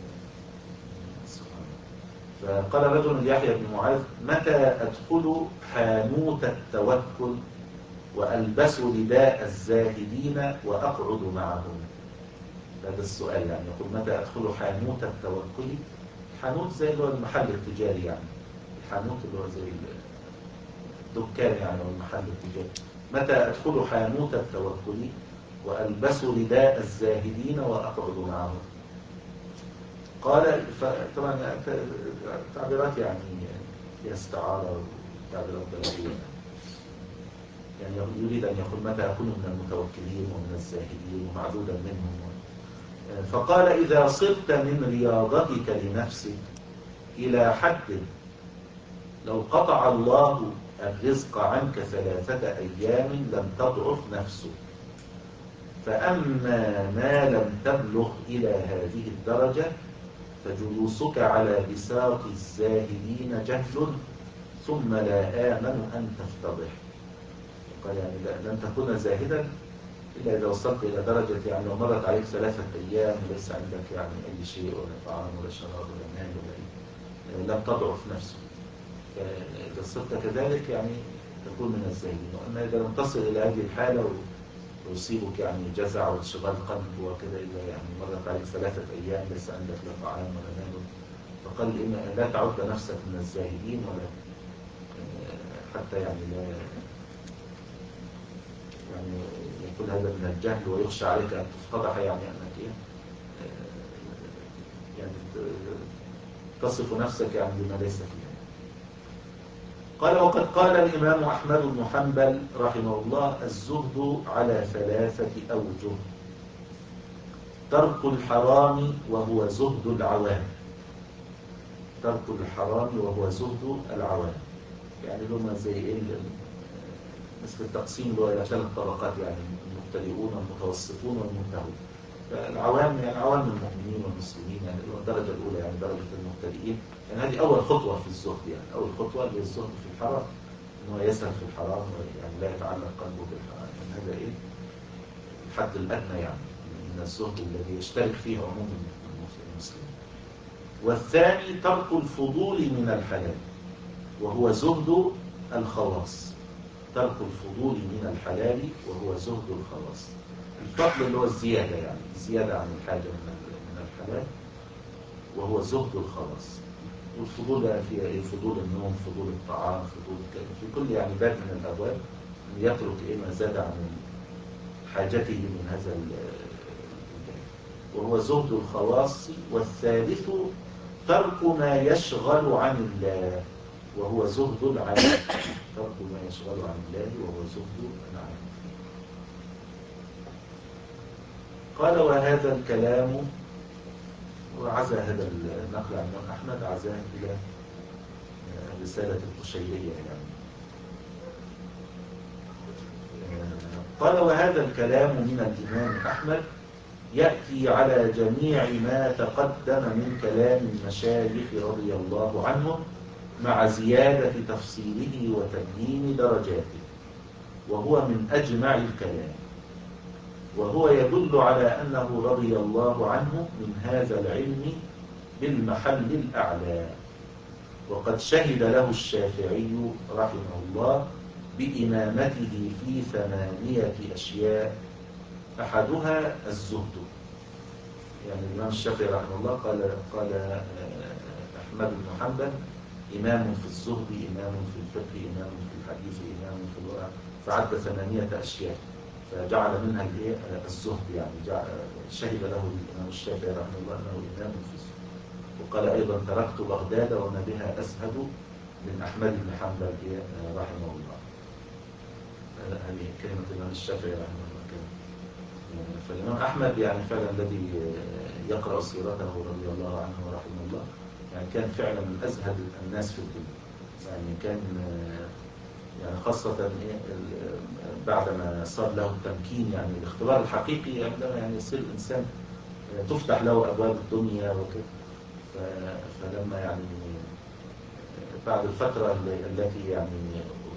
فقال رجل ليحيى بن معاذ: متى أدخل حانوت التوكل وألبس رداء الزاهدين وأقعد معهم؟ هذا السؤال يعني، يقول متى أدخل حانوت التوكل. حانوت زي اللي هو المحل التجاري يعني، الحانوت اللي هو زي الدكان يعني أو المحل التجاري. متى أدخل حانوت التوكل وألبس رداء الزاهدين وأقعد معهم؟ قال طبعا تعبيرات يعني فيها استعارة وتعبيرات بلاغية يعني يريد أن يقول متى أكون من المتوكلين ومن الزاهدين ومعدودا منهم. فقال: إذا صرت من رياضتك لنفسك إلى حد لو قطع الله الرزق عنك ثلاثة أيام لم تضعف نفسك، فأما ما لم تبلغ إلى هذه الدرجة فجلوسك على بساط الزاهدين جهل، ثم لا آمن أن تفتضح. قال يعني لن تكون زاهدا إلا إذا وصلت إلى درجة يعني لو مرت عليك ثلاثة أيام وليس عندك يعني أي شيء ولا طعام ولا شراب ولا مال ولا أي، لم تضعف نفسك. فإذا صرت كذلك يعني تكون من الزاهدين. وأما إذا لم تصل إلى هذه الحالة ويصيبك يعني جزع وانشغال قلب وكذا، إذا يعني مرت عليك ثلاثة أيام ليس عندك لا طعام ولا مال، فقال إن لا تعد نفسك من الزاهدين ولا حتى يعني لا يعني يكون هذا من الجهل ويخشى عليك أن تفتضح، يعني أنك إيه يعني تصف نفسك يعني بما ليس فيها. قال: وقد قال الإمام أحمد بن حنبل رحمه الله: الزهد على ثلاثة أوجه: ترك الحرام وهو زهد العوام، ترك الحرام وهو زهد العوام، يعني لما زي إيه مثل التقسيم اللي هو إلى ثلاث طبقات، يعني المبتدئون والمتوسطون والمنتهون. فالعوام يعني عوام المؤمنين والمسلمين، يعني الدرجة الأولى يعني درجة المبتدئين، يعني هذه أول خطوة في الزهد، يعني أول خطوة اللي هي الزهد في الحرام، إنه يسهل في الحرام يعني لا يتعلق قلبه بالحرام، يعني هذا إيه الحد الأدنى يعني من الزهد الذي يشترك فيه عموم المسلمين. والثاني ترك الفضول من الحلال وهو زهد الخواص، ترك الفضول من الحلال وهو زهد الخواص. الفضل اللي هو الزيادة، يعني الزيادة عن الحاجة من الحلال، وهو زهد الخواص. والفضول بقى فيها ايه؟ فضول النوم، فضول الطعام، فضول في كل يعني باب من الابواب يترك ايه ما زاد عن حاجته من هذا الباب، وهو زهد الخواص. والثالث ترك ما يشغل عن الله وهو زهد العالم، ترك ما يشغل عن الله وهو زهد العالم. قال: وهذا الكلام، وعزى هذا النقل عن الإمام أحمد عزاه إلى رسالة القشيرية يعني. قال: وهذا الكلام من الإمام أحمد يأتي على جميع ما تقدم من كلام المشايخ رضي الله عنهم مع زيادة تفصيله وتبيين درجاته، وهو من أجمع الكلام، وهو يدل على أنه رضي الله عنه من هذا العلم بالمحل الأعلى. وقد شهد له الشافعي رحمه الله بإمامته في ثمانية أشياء، أحدها الزهد. يعني الإمام الشافعي رحمه الله قال قال أحمد بن حنبل إمام في الزهد، إمام في الفقه، إمام في الحديث، إمام في الورع، فعد ثمانية أشياء فجعل منها الزهد، يعني جعل شهد له الإمام الشافعي رحمه الله أنه إمام في الزهد. وقال أيضا: تركت بغداد وما بها أزهد من أحمد بن حنبل رحمه الله. هذه كلمة الإمام الشافعي رحمه الله. فالإمام أحمد يعني فعلا الذي يقرأ سيرته رضي الله عنه ورحمه الله يعني كان فعلا من أزهد الناس في الدنيا، يعني كان يعني خاصة بعدما صار له التمكين، يعني الاختبار الحقيقي عندما يعني يصير الإنسان تفتح له أبواب الدنيا وكذا. فلما يعني بعد الفترة التي يعني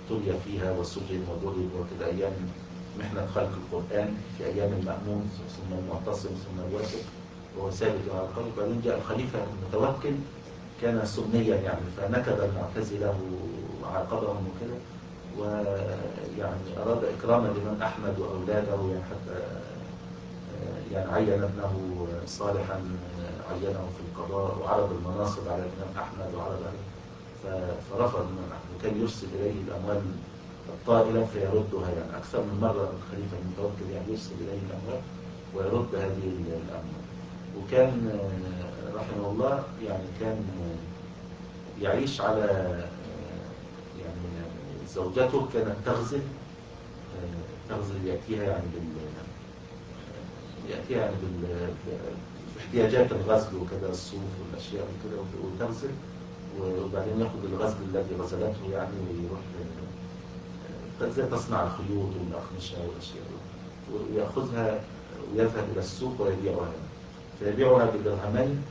ابتلي فيها وسجن وضرب وكده، أيام محنة خلق القرآن في أيام المأمون ثم المعتصم ثم الواثق وهو ثابت على القول. بعدين جاء الخليفة المتوكل كان سنيا يعني، فنكد المعتزلة وعاقبهم وكده، ويعني أراد إكراما لمن أحمد وأولاده يعني، حتى يعني عين ابنه صالحا عينه في القضاء وعرض المناصب على الإمام أحمد وعرض عليه، فرفض الإمام أحمد، وكان يرسل إليه الأموال الطائلة فيردها يعني أكثر من مرة. الخليفة المتوكل يعني يرسل إليه الأموال ويرد هذه الأموال. وكان رحمه الله يعني كان يعيش على يعني زوجته كانت تغزل تغزل يأتيها يعني بال يأتيها يعني بال احتياجات الغزل وكذا، الصوف والأشياء وكذا، وتغزل وبعدين يأخذ الغزل الذي غزلته يعني ويروح زي تصنع الخيوط والأقمشة والأشياء، ويأخذها ويذهب إلى السوق ويبيعها، فيبيعها بدرهمين،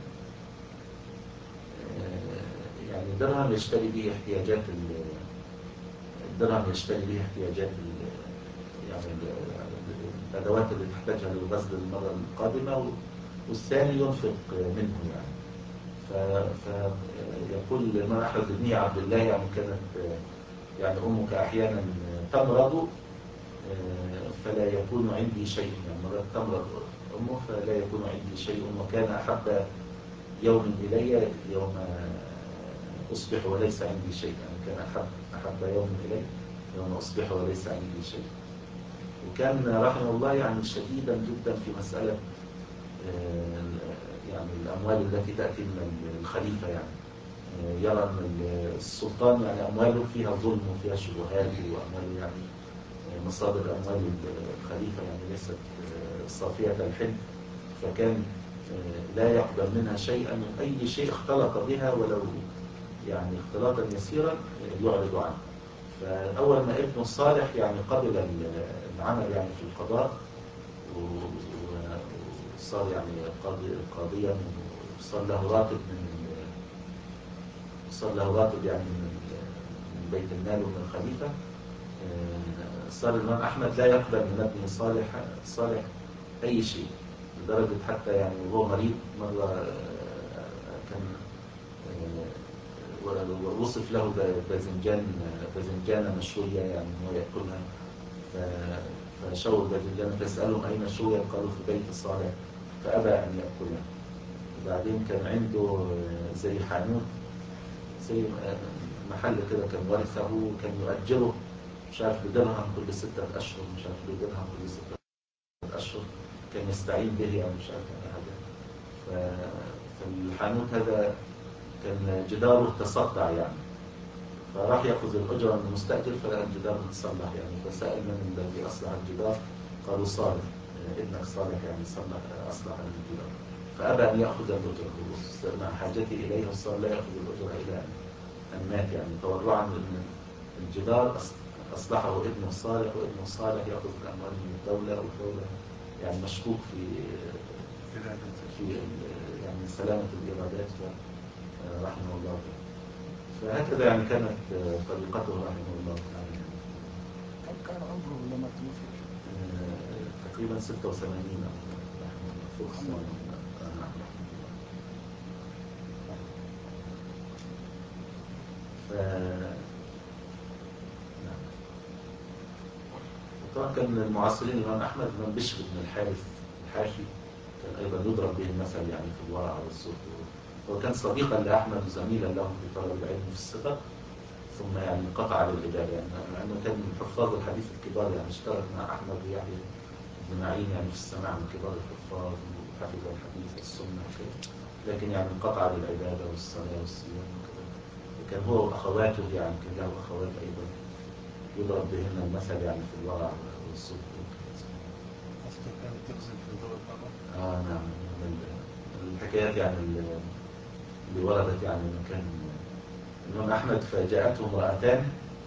يعني درهم يشتري به احتياجات الدرهم يشتري به احتياجات يعني الأدوات اللي تحتاجها للغزل المرة القادمة، والثاني ينفق منه يعني. فيقول الإمام أحمد بن عبد الله يعني كانت يعني أمك أحيانا تمرض فلا يكون عندي شيء، يعني مرات تمرض أمه فلا يكون عندي شيء، وكان أحب يوم إلي يوم أصبح وليس عندي شيء، يعني كان أحب أحب يوم إلي يوم أصبح وليس عندي شيء. وكان رحمه الله يعني شديدا جدا في مسألة يعني الأموال التي تأتي من الخليفة، يعني يرى أن السلطان يعني أمواله فيها ظلم وفيها شبهات، وأمواله يعني مصادر أموال الخليفة يعني ليست صافية الحلم، فكان لا يقبل منها شيئا، من أي شيء اختلط بها ولو يعني اختلاطا يسيرا يعرض عنه. فأول ما ابنه الصالح يعني قبل العمل يعني في القضاء وصار يعني قاضي قاضيا، وصار له راتب من صار له راتب يعني من بيت المال ومن الخليفة، صار الإمام أحمد لا يقبل من ابنه صالح صالح أي شيء، لدرجة حتى يعني وهو مريض مرة كان ووصف له باذنجان باذنجانة مشوية يعني هو يأكلها، فشووا الباذنجانة فيسألهم أين شوية، قالوا في بيت الصالح، فأبى أن يأكلها. وبعدين كان عنده زي حانوت زي محل كده كان ورثه، كان يؤجره مش عارف بدرهم كل ستة أشهر، مش عارف بدرهم كل ستة أشهر، كان يستعين به أو مش عارف حاجة. فالحانوت هذا كان جداره تصدع يعني، فراح يأخذ الأجرة من المستأجر فلقى الجدار متصلح يعني، فسأل من الذي أصلح الجدار، قالوا صالح ابنك صالح يعني صلح أصلح الجدار، فأبى أن يأخذ الأجرة مع حاجته إليه، وصار لا يأخذ الأجرة إلى أن مات يعني، تورعا من الجدار أصلحه ابنه الصالح، وابنه الصالح يأخذ الأموال من الدولة، والدولة يعني مشكوك في في يعني سلامة الإرادات رحمه الله. فهكذا يعني كانت طريقته رحمه الله تعالى. كم كان عمره لما توفي؟ تقريبا ستة وثمانين فوق ف طبعا كان المعاصرين الإمام أحمد الإمام بشر بن الحارث الحاشي كان أيضا يضرب به المثل يعني في الورع والزهد، وكان صديقا لأحمد وزميلا له في طلب العلم في الصغر، ثم يعني انقطع للعبادة يعني، مع أنه كان من حفاظ الحديث الكبار يعني، اشترك مع أحمد ويحيى بن معين يعني في السماع من كبار الحفاظ وحفظ الحديث والسنة وكذا، لكن يعني انقطع للعبادة والصلاة والصيام وكذا. وكان هو وأخواته يعني كان له أخوات أيضا يضرب بهن المثل يعني في الورع والزهد. أصلا كانت تغزل في دور النظر. آه نعم، الحكايات يعني اللي وردت يعني كان الإمام أحمد فجاءته امرأتان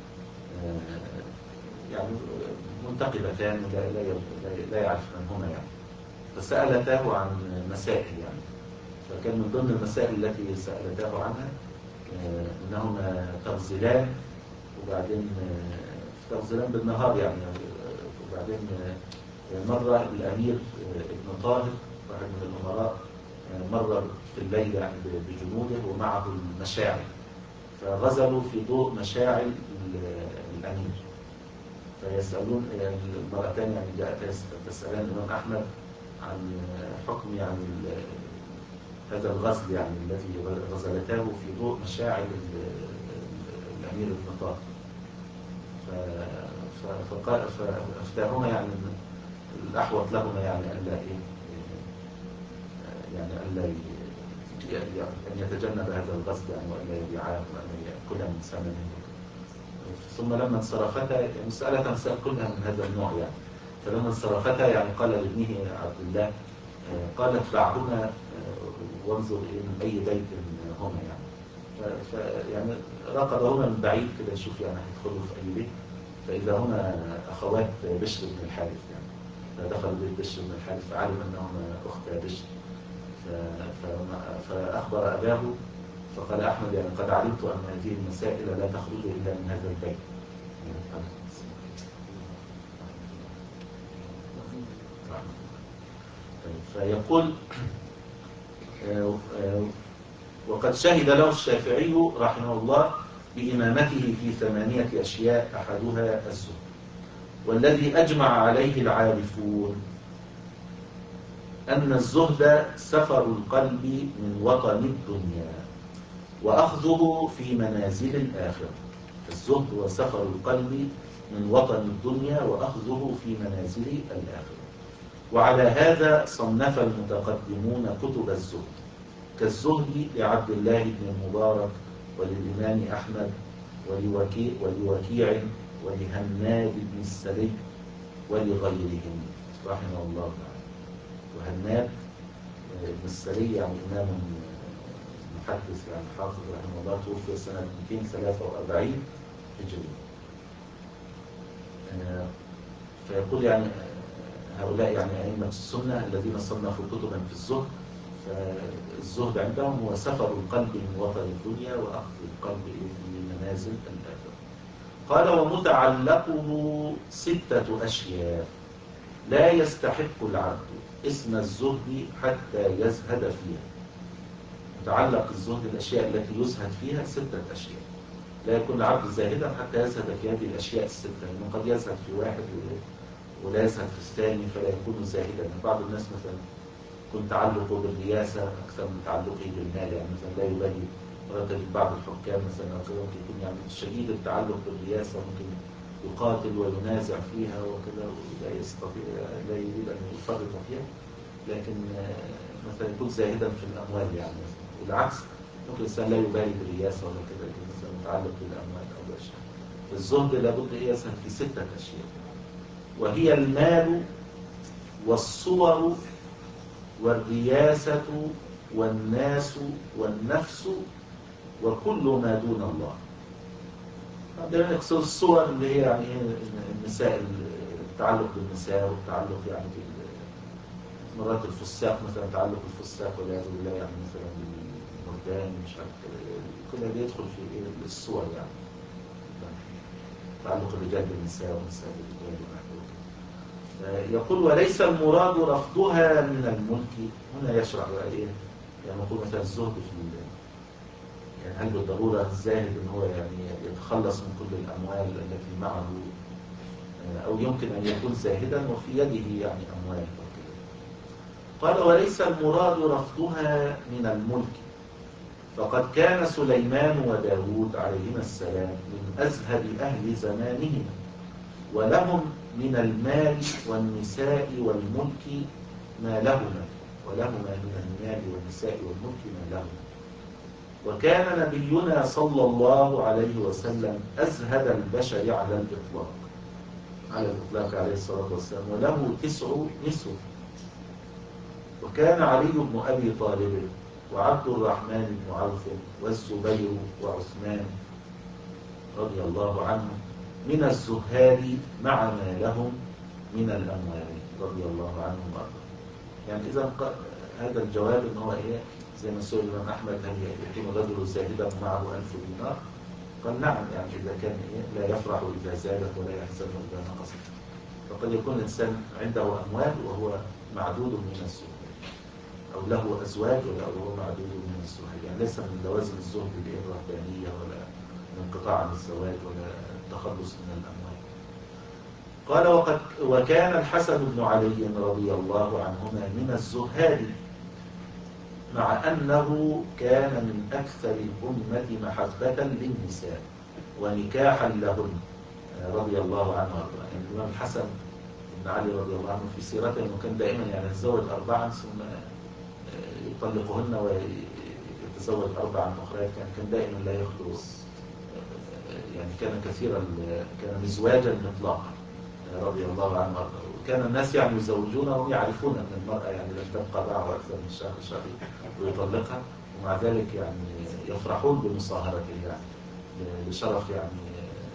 يعني منتقبتان لا, لا, لا يعرف من هما يعني، فسألتاه عن مسائل يعني، فكان من ضمن المسائل التي سألتاه عنها أنهما تغزلان وبعدين تغزلان بالنهار يعني. وبعدين مرة الأمير ابن طاهر واحد من الأمراء مر في الليل يعني بجنوده ومعه المشاعل، فغزلوا في ضوء مشاعل الأمير. فيسألون يعني المرأتان يعني جاءتا تسألان الإمام أحمد عن حكم يعني هذا الغزل يعني الذي غزلتاه في ضوء مشاعل الأمير ابن طاهر. فأفتاهما يعني الأحوط لهما يعني ألا إيه يعني ألا أن يتجنب هذا الغزل يعني وألا يبيعاه وألا يأكل من ثمنه. ثم لما انصرفتا مسألة مسألة كلها من هذا النوع يعني. فلما انصرفتا يعني قال لابنه عبد الله قال اتبعهما وانظر من أي بيت هما يعني. فيعني راقبهما من بعيد كده يشوف يعني هيدخلوا في أي بيت، فإذا هما أخوات بشر بن الحارث يعني. فدخلوا بيت بشر بن الحارث فعلم أنهما أختا بشر، فأخبر أباه فقال أحمد يعني قد علمت أن هذه المسائل لا تخرج إلا من هذا البيت. فيقول وقد شهد له الشافعي رحمه الله بإمامته في ثمانية أشياء أحدها الزهد، والذي أجمع عليه العارفون أن الزهد سفر القلب من وطن الدنيا وأخذه في منازل الآخرة. الزهد هو سفر القلب من وطن الدنيا وأخذه في منازل الآخرة. وعلى هذا صنف المتقدمون كتب الزهد كالزهد لعبد الله بن المبارك وللإمام أحمد ولوكيع, ولوكيع ولهناد بن السري ولغيرهم رحمه الله تعالى. وهناد بن السري يعني إمام محدث يعني حافظ رحمه الله، توفي سنة مئتين وثلاثة وأربعين هجري. فيقول يعني هؤلاء يعني أئمة السنة الذين صنفوا كتبا في الزهد، فالزهد عندهم هو سفر القلب من وطن الدنيا وأخذ القلب في منازل الآخرة. قال ومتعلقه ستة أشياء لا يستحق العبد اسم الزهد حتى يزهد فيها. متعلق الزهد الأشياء التي يزهد فيها ستة أشياء، لا يكون العبد زاهدا حتى يزهد في هذه الأشياء الستة، لأنه يعني قد يزهد في واحد ولا يزهد في الثاني فلا يكون زاهدا. يعني بعض الناس مثلا يكون تعلقه بالرياسة أكثر من تعلقه بالمال، يعني مثلا لا يبالي تجد بعض الحكام مثلا ممكن يكون يعني شديد التعلق بالرياسة، ممكن يقاتل وينازع فيها وكذا ولا يستطيع لا يريد أن يفرط فيها، لكن مثلا يكون زاهدا في الأموال يعني مثلا. والعكس ممكن الإنسان لا يبالي بالرياسة ولا كذا، لكن مثلا متعلق بالأموال أو الأشياء. الزهد لابد يسهل في ستة أشياء، وهي المال والصور والرياسة والناس والنفس وكل ما دون الله. عندنا نقصد الصور اللي هي يعني النساء، التعلق بالنساء والتعلق يعني مرات الفساق مثلا، تعلق الفساق والعياذ بالله يعني مثلا بالمردان مش عارف كل ده يدخل في الصور يعني تعلق الرجال بالنساء والنساء بالرجال ونحوه. يقول وليس المراد رفضها من الملك. هنا يشرح بقى ايه يعني نقول مثلا الزهد في يعني هل بالضروره الزاهد ان هو يعني يتخلص من كل الاموال التي معه، او يمكن ان يكون زاهدا وفي يده يعني اموال وكذا. قال وليس المراد رفضها من الملك، فقد كان سليمان وداود عليهما السلام من ازهد اهل زمانهما، ولهم من المال والنساء والملك ما لهما ولهما من المال والنساء والملك ما لهما. وكان نبينا صلى الله عليه وسلم أزهد البشر على الإطلاق على الإطلاق عليه الصلاة والسلام، وله تسع نسوة. وكان علي بن أبي طالب وعبد الرحمن بن عوف والزبير وعثمان رضي الله عنهم من الزهاد مع ما لهم من الأموال رضي الله عنهم وأرضاهم. يعني إذا هذا الجواب إن هو إيه زي ما سئل الإمام أحمد هل يكون الرجل زاهدا معه ألف دينار؟ قال نعم، يعني إذا كان إيه لا يفرح إذا زادت ولا يحزن إذا نقصت. فقد يكون الإنسان عنده أموال وهو معدود من الزهد، أو له أزواج وهو معدود من الزهد، يعني ليس من لوازم الزهد الرهبانية ولا الانقطاع عن الزواج ولا التخلص من الأموال. قال وقد وكان الحسن بن علي رضي الله عنهما من الزهاد، مع أنه كان من أكثر الأمة محبة للنساء ونكاحا لهن رضي الله عنه. يعني الإمام الحسن بن علي رضي الله عنه في سيرته أنه كان دائما يعني يتزوج أربعا ثم يطلقهن ويتزوج أربعا أخرى، كان كان دائما لا يخلو، يعني كان كثيرا، كان مزواجا مطلقا رضي الله عنه. وكان الناس يعني يزوجونه وهم يعرفون أن المرأة يعني لن تبقى معه أكثر من شهر شهرين ويطلقها، ومع ذلك يعني يفرحون بمصاهرته يعني لشرف يعني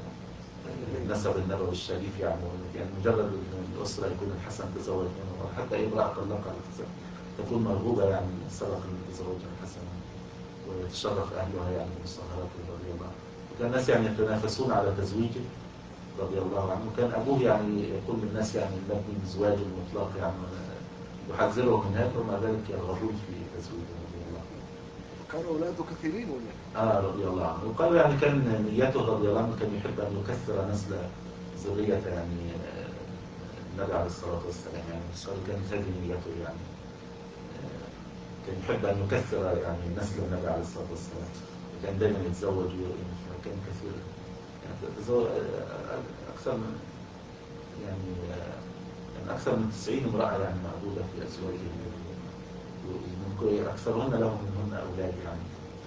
النسب النبوي الشريف، يعني يعني مجرد أن الأسرة يكون الحسن تزوج منه، حتى امرأة طلقها تكون مرغوبة يعني سبق أن تزوجها الحسن ويتشرف أهلها يعني بمصاهرته رضي الله عنه. وكان الناس يعني يتنافسون على تزويجه رضي الله عنه. وكان أبوه يعني يقول للناس يعني نبني زواج مطلق، يعني يحذرهم من هذا، ومع ذلك يرغبون في تزويجه رضي الله عنه. كان أولاده كثيرين ولا؟ آه رضي الله عنه. وقال يعني كان نيته رضي الله عنه كان يحب أن يكثر نسل ذرية يعني النبي عليه الصلاة والسلام، يعني كانت هذه نيته، يعني كان يحب أن يكثر يعني نسل النبي عليه الصلاة والسلام، كان دائما يتزوج، كان كثير يعني تزوج أكثر من يعني يعني أكثر من تسعين امرأة يعني معدودة في أزواجه، ومن أكثرهن لهم منهن أولاد يعني.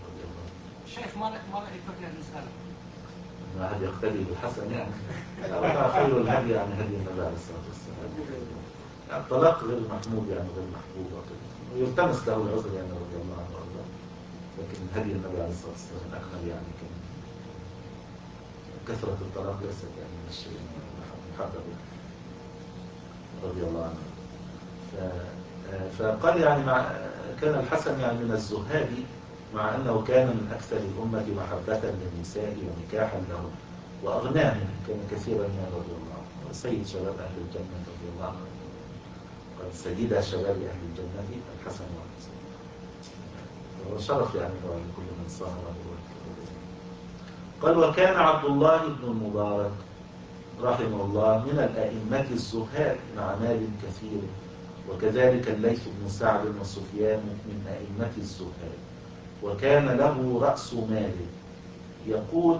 شيخ ما ما له يفكر الرسالة. ما حد يقتدي بالحسن يعني. خير الهدي يعني هدي النبي عليه الصلاة والسلام. يعني الطلاق غير محمود يعني غير محبوب ويلتمس له العذر يعني رضي الله عنه وارضاه، لكن هدي النبي عليه الصلاة والسلام أكمل يعني. كان كثرة الطلاق ليست يعني من الشيء المحبب رضي الله عنه. فقال يعني مع كان الحسن يعني من الزهاد، مع أنه كان من أكثر الأمة محبة للنساء ونكاحا لهم وأغناهم، كان كثيرا من رضي الله عنه، وسيد شباب أهل الجنة رضي الله عنه، قد سيد شباب أهل الجنة الحسن والحسين، وشرف يعني لكل من صاهره. قال وكان عبد الله بن المبارك رحمه الله من الأئمة الزهاد مع مال كثير، وكذلك الليث بن سعد وسفيان من أئمة الزهاد، وكان له رأس مال. يقول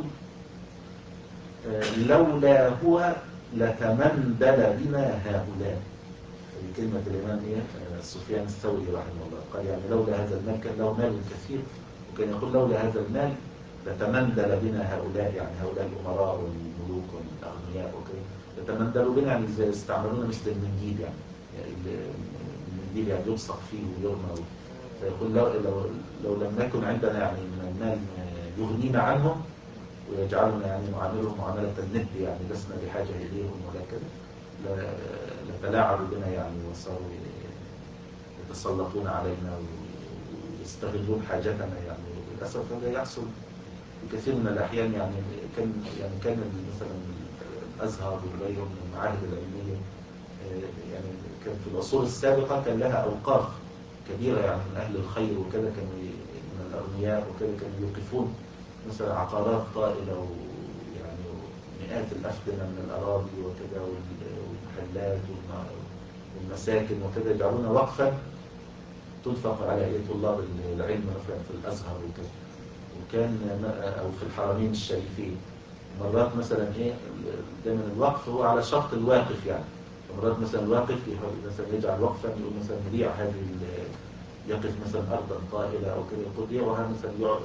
لولا هو لتمندل بنا هؤلاء. كلمة الإمام سفيان الثوري رحمه الله قال يعني لولا هذا المال، كان له مال كثير، وكان يقول لولا هذا المال لتمندل بنا هؤلاء، يعني هؤلاء الأمراء والملوك والأغنياء وكذا، يتمندلوا بنا يعني زي يستعملون مثل المنديل، يعني, يعني المنديل يعني يلصق فيه ويرمى. فيقول لو, لو, لو لم نكن عندنا يعني من المال يغنينا عنهم ويجعلنا يعني نعاملهم معاملة الند، يعني لسنا بحاجة إليهم ولا كذا، لتلاعبوا بنا يعني وصاروا يتسلطون علينا ويستغلون حاجتنا يعني. للأسف هذا يحصل في كثير من الأحيان. يعني كان يعني كان مثلا الأزهر وغيره من المعاهد العلمية يعني كان في العصور السابقة كان لها أوقاف كبيرة يعني من أهل الخير وكذا، كانوا من الأغنياء وكذا كانوا يوقفون مثلا عقارات طائلة ويعني مئات الأفدنة من الأراضي وكذا والمحلات والمساكن وكذا، يجعلون وقفا تنفق على طلاب العلم مثلا في الأزهر وكذا، وكان أو في الحرمين الشريفين. مرات مثلا إيه دائما الوقف هو على شرط الواقف، يعني مرات مثلا الواقف مثلا يجعل وقفا يقول مثلا نبيع هذه، يقف مثلا أرضا طائلة أو كذا يقول بيعها مثلا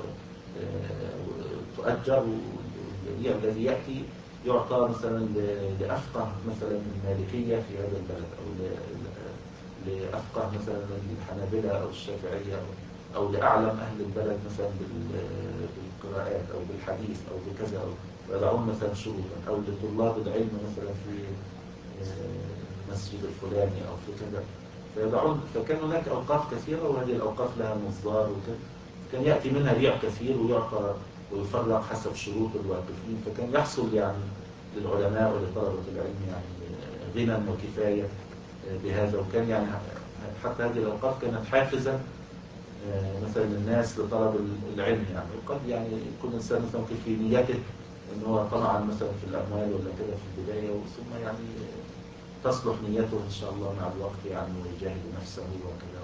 تؤجر، والبيع الذي يأتي يعطى مثلا لأفقه مثلا من المالكية في هذا البلد، أو لأفقه مثلا الحنابلة أو الشافعية، أو لأعلم أهل البلد مثلا بالقراءات أو بالحديث أو بكذا، أو ويضعون مثلا شروطا، أو لطلاب العلم مثلا في مسجد الفلاني أو في كذا فيضعون. فكان هناك أوقاف كثيرة، وهذه الأوقاف لها مصدار وكذا، كان يأتي منها بيع كثير ويعطى ويفرق حسب شروط الواقفين. فكان يحصل يعني للعلماء ولطلبة العلم يعني غنى وكفاية بهذا. وكان يعني حتى هذه الأوقات كانت حافزا مثلا الناس لطلب العلم يعني. وقد يعني يكون الإنسان مثلا في نيته إن هو طمعا مثلا في الأموال ولا كده في البداية، ثم يعني تصلح نيته إن شاء الله مع الوقت يعني ويجاهد نفسه وكذا.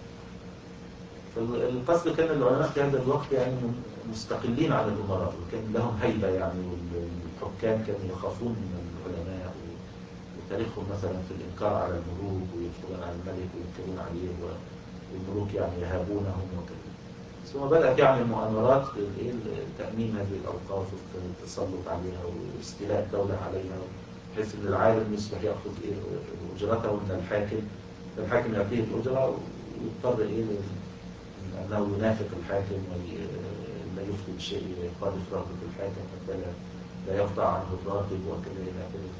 فالقصد كان العلماء في هذا الوقت يعني مستقلين عن الأمراء، وكان لهم هيبة يعني، والحكام كانوا يخافون من العلماء، وتاريخهم مثلا في الإنكار على الملوك ويدخلون على الملك وينكرون عليه، والملوك يعني يهابونهم وكذا. ثم بدأت يعني مؤامرات تأمين هذه الأوقاف والتسلط عليها واستيلاء الدولة عليها، بحيث أن العالم يصبح يأخذ إيه أجرته من الحاكم، فالحاكم يعطيه الأجرة ويضطر إيه أنه ينافق الحاكم ولا يفتي بشيء يخالف رغبة الحاكم حتى لا لا يقطع عنه الراتب وكذا إلى آخره.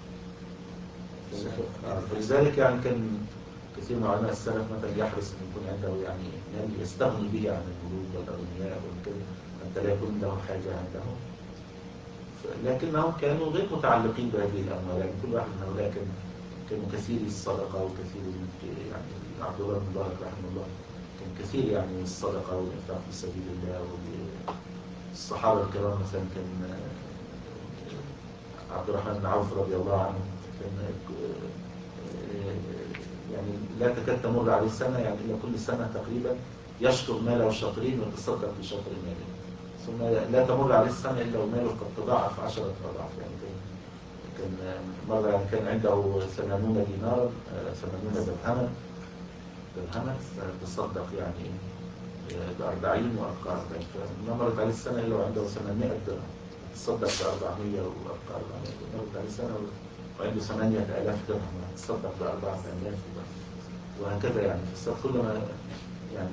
فلذلك يعني كان كثير من علماء السلف مثلا يحرص أن يكون عنده يعني مال يستغني به عن الملوك والأغنياء وكذا حتى لا يكون له حاجة عندهم. لكنهم كانوا غير متعلقين بهذه الأموال، يعني كل واحد من هؤلاء كان كانوا كثير الصدقة وكثير يعني عبد الله بن مبارك رحمه الله كان كثير يعني الصدقة والإنفاق في سبيل الله. والصحابة الكرام مثلا كان عبد الرحمن بن عوف رضي الله عنه كان يعني لا تكاد تمر عليه السنة يعني إلا كل سنة تقريبا يشطر ماله شطرين ويتصدق بشطر ماله، ثم لا تمر عليه السنة إلا وماله قد تضاعف عشرة أضعاف. يعني كان مرة يعني كان عنده ثمانون دينارا ثمانون درهما درهما تصدق يعني بأربعين وأبقى أربعين، فما مرت عليه السنة إلا وعنده ثمانمائة درهم تصدق بأربعمائة وأبقى أربعمائة. مرت عليه السنة وعنده ثمانية آلاف درهم تصدق بأربعة آلاف، وهكذا يعني. كلما يعني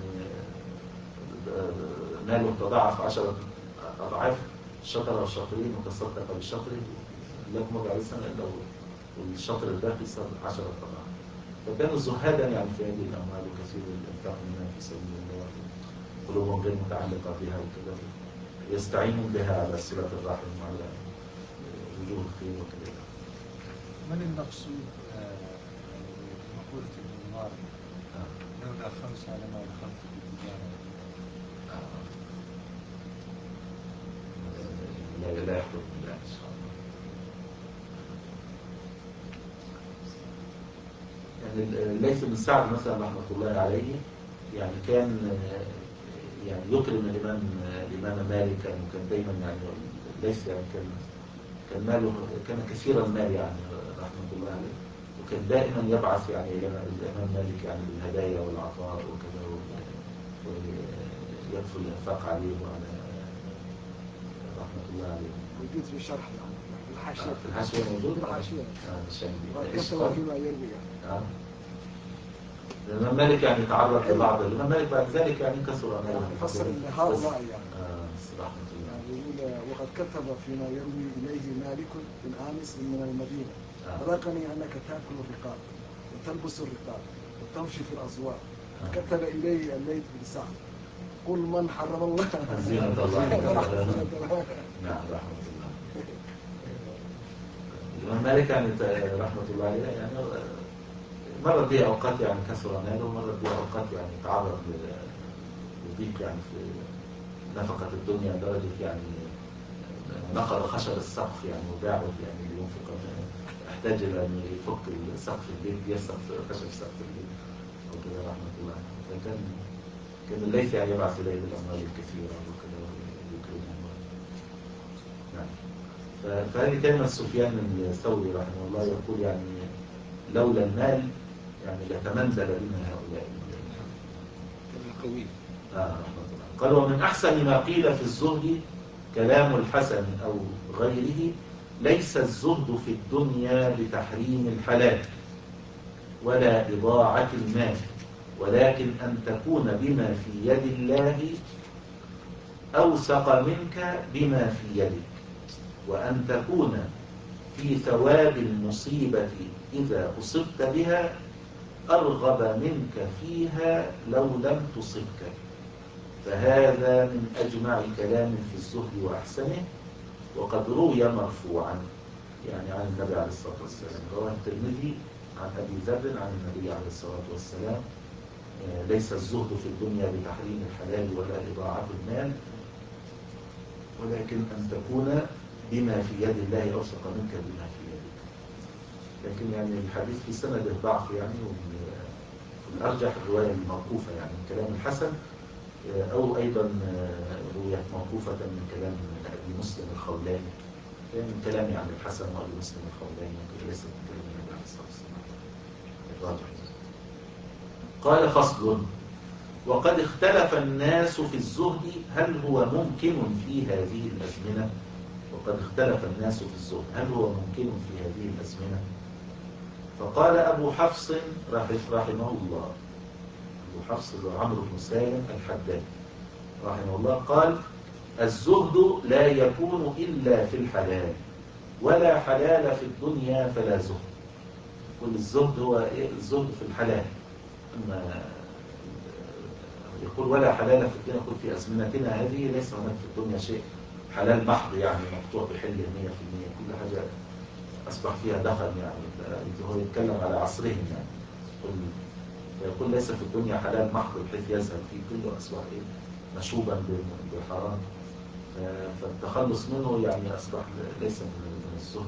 ماله تضاعف عشرة أضعاف شطر والشطرين وتصدق بالشطر لا تمر عليه السنة إلا والشطر الباقي صار عشرة أضعاف. فكانوا زهادا يعني في هذه الأموال وكثير الإنفاق منها في سبيل الله، قلوبهم غير متعلقة بها وكذا، يستعينون بها على صلة الرحم وعلى وجوه الخير وكذا. من المقصود مقولة ابن مبارك لولا خمسة لما دخلت في التجارة؟ لا لا يحكم بالله إن شاء الله. يعني ليس بن سعد مثلا رحمة الله عليه يعني كان يعني يكرم الإمام الإمام مالك، وكان دايما يعني ليس يعني كان كان ماله كان كثير المال يعني رحمة الله عليه، وكان دائما يبعث يعني إلى الإمام مالك يعني بالهدايا والعطاء وكذا، ويكفل الإنفاق عليه وعلى رحمة الله عليه. موجود في الشرح يعني في الحاشية. في الحاشية موجود؟ في الحاشية. آه كتب فيما يروي يعني. آه. الإمام مالك يعني تعرض لبعض الإمام مالك بعد ذلك يعني كثر ماله. يفسر لهؤلاء يعني. آه رحمة الله. يعني يقول وقد كتب فيما يروي إليه مالك بن آنس من المدينة بلغني أنك تأكل الرقاب وتلبس الرقاب وتمشي في الأسواق. آه. كتب إليه الليث بن سعد قل من حرم الله زينة الله. نعم رحمة الله. الإمام مالك يعني رحمة الله عليه يعني مرت به أوقات يعني كسر ماله، ومرت به أوقات يعني تعرض لضيق يعني في نفقة الدنيا درجة يعني نقل خشب السقف يعني وباعه يعني لينفق، احتاج إلى أن يفك سقف البيت يسقف خشب سقف البيت وكذا رحمة الله. فكان كان الليث يعني يبعث إليه بالأموال الكثيرة وكذا ويكرمه. نعم. فهذه كلمة سفيان الثوري رحمه الله يقول يعني لولا المال يعني لتمندل بنا هؤلاء. قوي. آه رحمة الله. قال ومن أحسن ما قيل في الزهد كلام الحسن أو غيره ليس الزهد في الدنيا بتحريم الحلال ولا إضاعة المال، ولكن أن تكون بما في يد الله أوثق منك بما في يدك، وأن تكون في ثواب المصيبة إذا أصبت بها أرغب منك فيها لو لم تصبك. فهذا من أجمع كلام في الزهد وأحسنه، وقد روي مرفوعا يعني عن النبي عليه الصلاة والسلام. رواه الترمذي عن أبي ذر عن النبي عليه الصلاة والسلام: ليس الزهد في الدنيا بتحريم الحلال ولا إضاعة المال، ولكن أن تكون بما في يد الله أوثق منك بما في يدك. لكن يعني الحديث في سنده ضعف يعني، والأرجح الرواية الموقوفة يعني من كلام الحسن، أو أيضا رواية موقوفة من كلام من أبي مسلم الخولاني، من كلام يعني الحسن وأبي مسلم الخولاني، ليس من كلام النبي عليه الصلاة والسلام الراجح. قال: فصل: وقد اختلف الناس في الزهد هل هو ممكن في هذه الأزمنة. وقد اختلف الناس في الزهد هل هو ممكن في هذه الأزمنة. فقال أبو حفص رحمه الله، أبو حفص عمرو بن سالم الحداد رحمه الله، قال: الزهد لا يكون إلا في الحلال، ولا حلال في الدنيا فلا زهد. كل الزهد هو إيه؟ الزهد في الحلال. أما يقول ولا حلال في الدنيا، يقول في أزمنتنا هذه ليس هناك في الدنيا شيء حلال محض يعني مقطوع بحل مية في المية، كل حاجة أصبح فيها دخل يعني. هو يتكلم على عصرهم يعني. فيقول ليس في الدنيا حلال محض بحيث يذهب فيه، كله أصبح إيه؟ مشوبا بالحرام، فالتخلص منه يعني أصبح ليس من الزهد.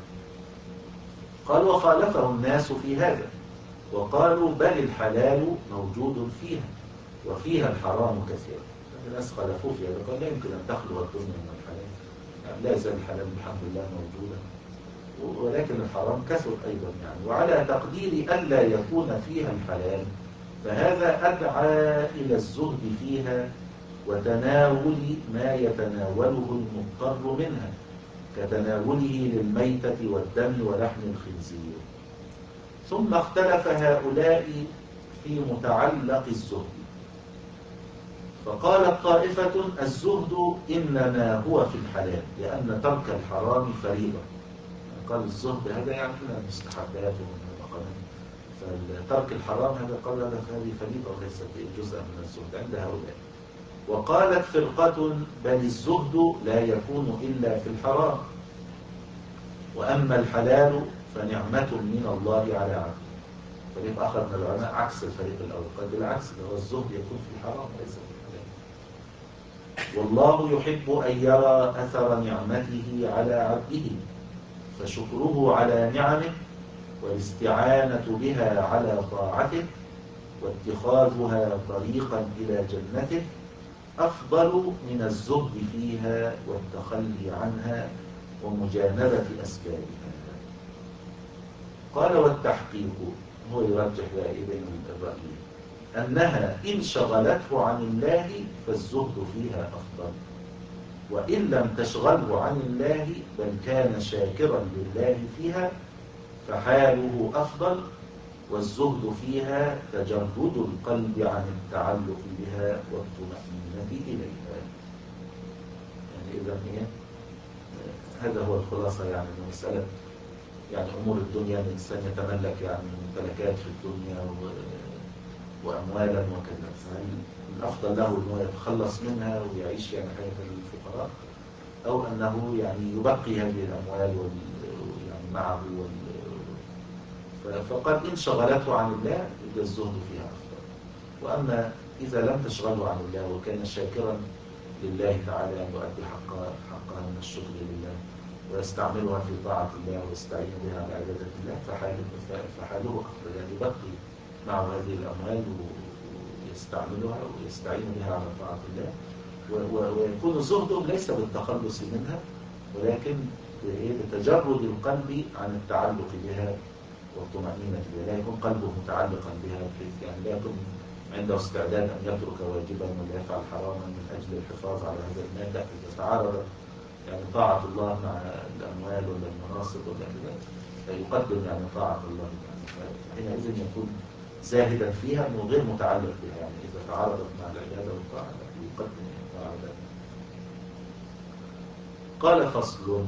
قال: وخالفه الناس في هذا، وقالوا بل الحلال موجود فيها وفيها الحرام كثيرا. الناس خالفوه في هذا، قال لا يمكن أن تخلو الدنيا من الحلال، يعني لا يزال الحلال الحمد لله موجودا، ولكن الحرام كثر أيضا يعني. وعلى تقدير ألا يكون فيها الحلال، فهذا أدعى إلى الزهد فيها وتناول ما يتناوله المضطر منها، كتناوله للميتة والدم ولحم الخنزير. ثم اختلف هؤلاء في متعلق الزهد، فقالت طائفة: الزهد إنما هو في الحلال، لأن ترك الحرام فريضة. قال الزهد هذا يعني من المستحبات ومن المقامات، فترك الحرام هذا قال هذا هذه فريضة وليست جزءا من الزهد عند هؤلاء. وقالت فرقة: بل الزهد لا يكون إلا في الحرام، وأما الحلال فنعمة من الله على عبده. فريق آخر من العلماء عكس الفريق الأول، قال بالعكس، هو الزهد يكون في الحرام وليس في الحلال. والله يحب أن يرى أثر نعمته على عبده، فشكره على نعمه والاستعانة بها على طاعته واتخاذها طريقا إلى جنته أفضل من الزهد فيها والتخلي عنها ومجانبة أسبابها. قال: والتحقيق، هو يرجح بين الرأيين، أنها إن شغلته عن الله فالزهد فيها أفضل، وإن لم تشغله عن الله بل كان شاكرا لله فيها فحاله أفضل، والزهد فيها تجرد القلب عن التعلق بها والطمأنينة إليها. يعني إذا هي هذا هو الخلاصة يعني من مسألة يعني أمور الدنيا. الإنسان يتملك يعني ممتلكات في الدنيا و... وأموالا وكذا، فهل الأفضل له أنه يتخلص منها ويعيش يعني حياة الفقراء، أو أنه يعني يبقي هذه الأموال وال... يعني معه وال... فقال إن شغلته عن الله يبقى الزهد فيها أفضل. وأما إذا لم تشغله عن الله وكان شاكرا لله تعالى أن يؤدي حقها حقها من الشكر لله ويستعملها في طاعة الله ويستعين بها على عبادة الله فحاله فحاله أفضل، يعني يبقي معه هذه الأموال ويستعملها ويستعين بها على طاعة الله، ويكون زهده ليس بالتخلص منها ولكن بتجرد القلب عن التعلق بها والطمأنينة بها. لا يكون قلبه متعلقا بها بحيث يعني لا يكون عنده استعداد أن يترك واجبا ولا يفعل حراما من أجل الحفاظ على هذا المال. لا، إذا تعارض يعني طاعة الله مع الأموال ولا المناصب ولا كذا فيقدم يعني طاعة الله، يعني فحينئذ يكون زاهدا فيها أنه غير متعلق بها. يعني إذا تعارضت مع العبادة والطاعة يقدم طاعة الله. قال: فصل.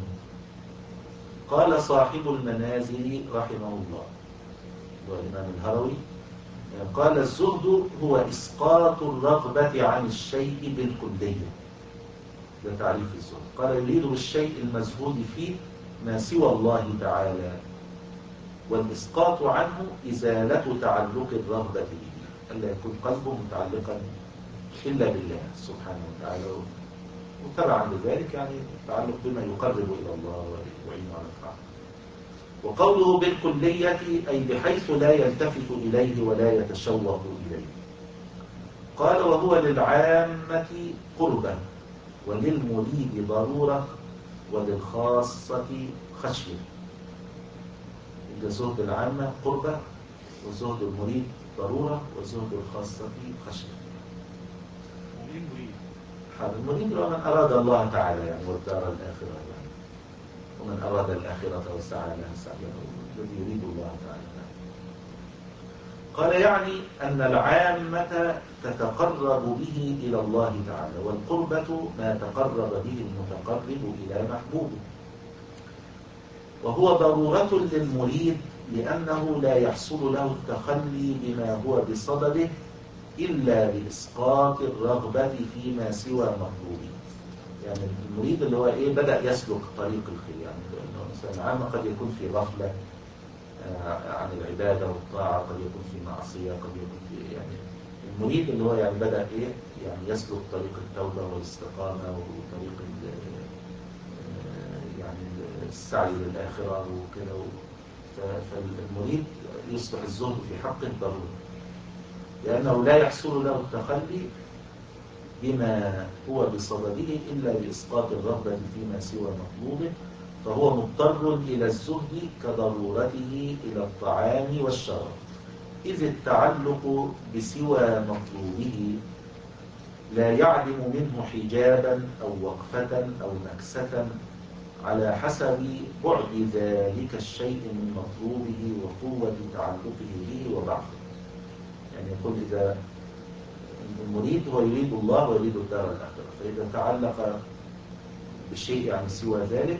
قال صاحب المنازل رحمه الله والإمام الهروي: قال الزهد هو إسقاط الرغبة عن الشيء بالكلية. ده تعريف الزهد. قال يريد بالشيء المزهود فيه ما سوى الله تعالى، والإسقاط عنه إزالة تعلق الرغبة به، ألا يكون قلبه متعلقا إلا بالله سبحانه وتعالى، وتبعا لذلك يعني التعلق بما يقرب إلى الله ويعين على الطاعة. وقوله بالكلية أي بحيث لا يلتفت إليه ولا يتشوق إليه. قال وهو للعامة قربة، وللمريد ضرورة، وللخاصة خشية. إذا زهد العامة قربة، وزهد المريد ضرورة، وزهد الخاصة خشية. ومين مريد؟ هذا المريد هو من أراد الله تعالى يعني والدار الآخرة يعني، ومن أراد الآخرة وسعى لها سعيه الذي يريد الله تعالى. قال يعني أن العامة تتقرب به إلى الله تعالى، والقربة ما تقرب به المتقرب إلى محبوبه. وهو ضرورة للمريد لأنه لا يحصل له التخلي بما هو بصدده إلا بإسقاط الرغبة فيما سوى مطلوبه. يعني المريد اللي هو إيه بدأ يسلك طريق الخير، يعني مثلا العامة قد يكون في غفلة عن العبادة والطاعة، قد يكون في معصية، قد يكون في يعني المريد اللي هو يعني بدأ إيه يعني يسلك طريق التوبة والاستقامة وطريق يعني السعي للآخرة وكده. فالمريد يصبح الزهد في حقه ضروري، لأنه لا يحصل له التخلي بما هو بصدده إلا بإسقاط الرغبة فيما سوى مطلوبه، فهو مضطر إلى الزهد كضرورته إلى الطعام والشراب، إذ التعلق بسوى مطلوبه لا يعدم منه حجابا أو وقفة أو نكسة على حسب بعد ذلك الشيء من مطلوبه وقوة تعلقه به وضعفه. يعني يقول إذا المريد هو يريد الله ويريد الدار الآخرة، فإذا تعلق بشيء يعني سوى ذلك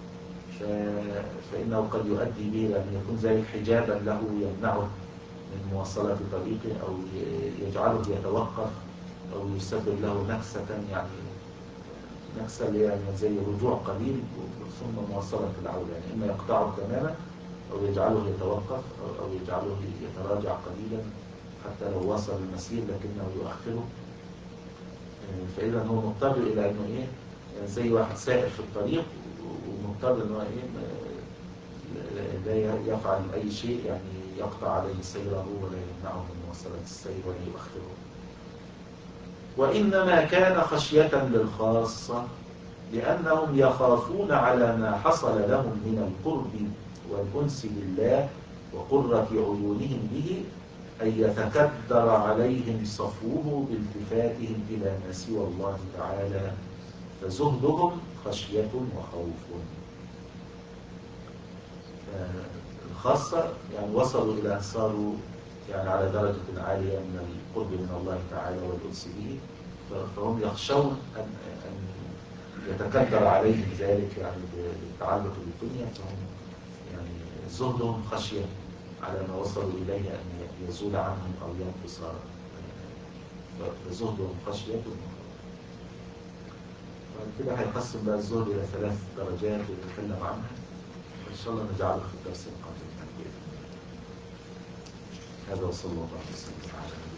فإنه قد يؤدي به لأن يكون ذلك حجابا له يمنعه من مواصلة طريقه، أو يجعله يتوقف، أو يسبب له نكسة، يعني نكسة يعني زي رجوع قليل ثم مواصلة العودة، يعني إما يقطعه تماما أو يجعله يتوقف أو يجعله يتراجع قليلا حتى لو وصل المسير لكنه يؤخره. فإذا هو مضطر إلى أنه إيه يعني زي واحد سائر في الطريق ومضطر أنه إيه لا يفعل أي شيء يعني يقطع عليه سيره ولا يمنعه من مواصلة السير ولا يؤخره. وإنما كان خشية للخاصة لأنهم يخافون على ما حصل لهم من القرب والأنس بالله وقرة عيونهم به أن يتكدر عليهم صفوه بالتفاتهم إلى ما سوى الله تعالى، فزهدهم خشية وخوف. الخاصة يعني وصلوا إلى أن صاروا يعني على درجة عالية من القرب من الله تعالى والأنس به، فهم يخشون أن يتكدر عليهم ذلك يعني بالتعلق بالدنيا، فهم يعني زهدهم خشية على ما وصلوا إليه أن يزول عنهم أو ينقص، فزهدهم خشية. كده هيقسم بقى الزهد إلى ثلاث درجات ونتكلم عنها إن شاء الله، نجعله في الدرس القادم. هذا وصلى الله عليه وسلم على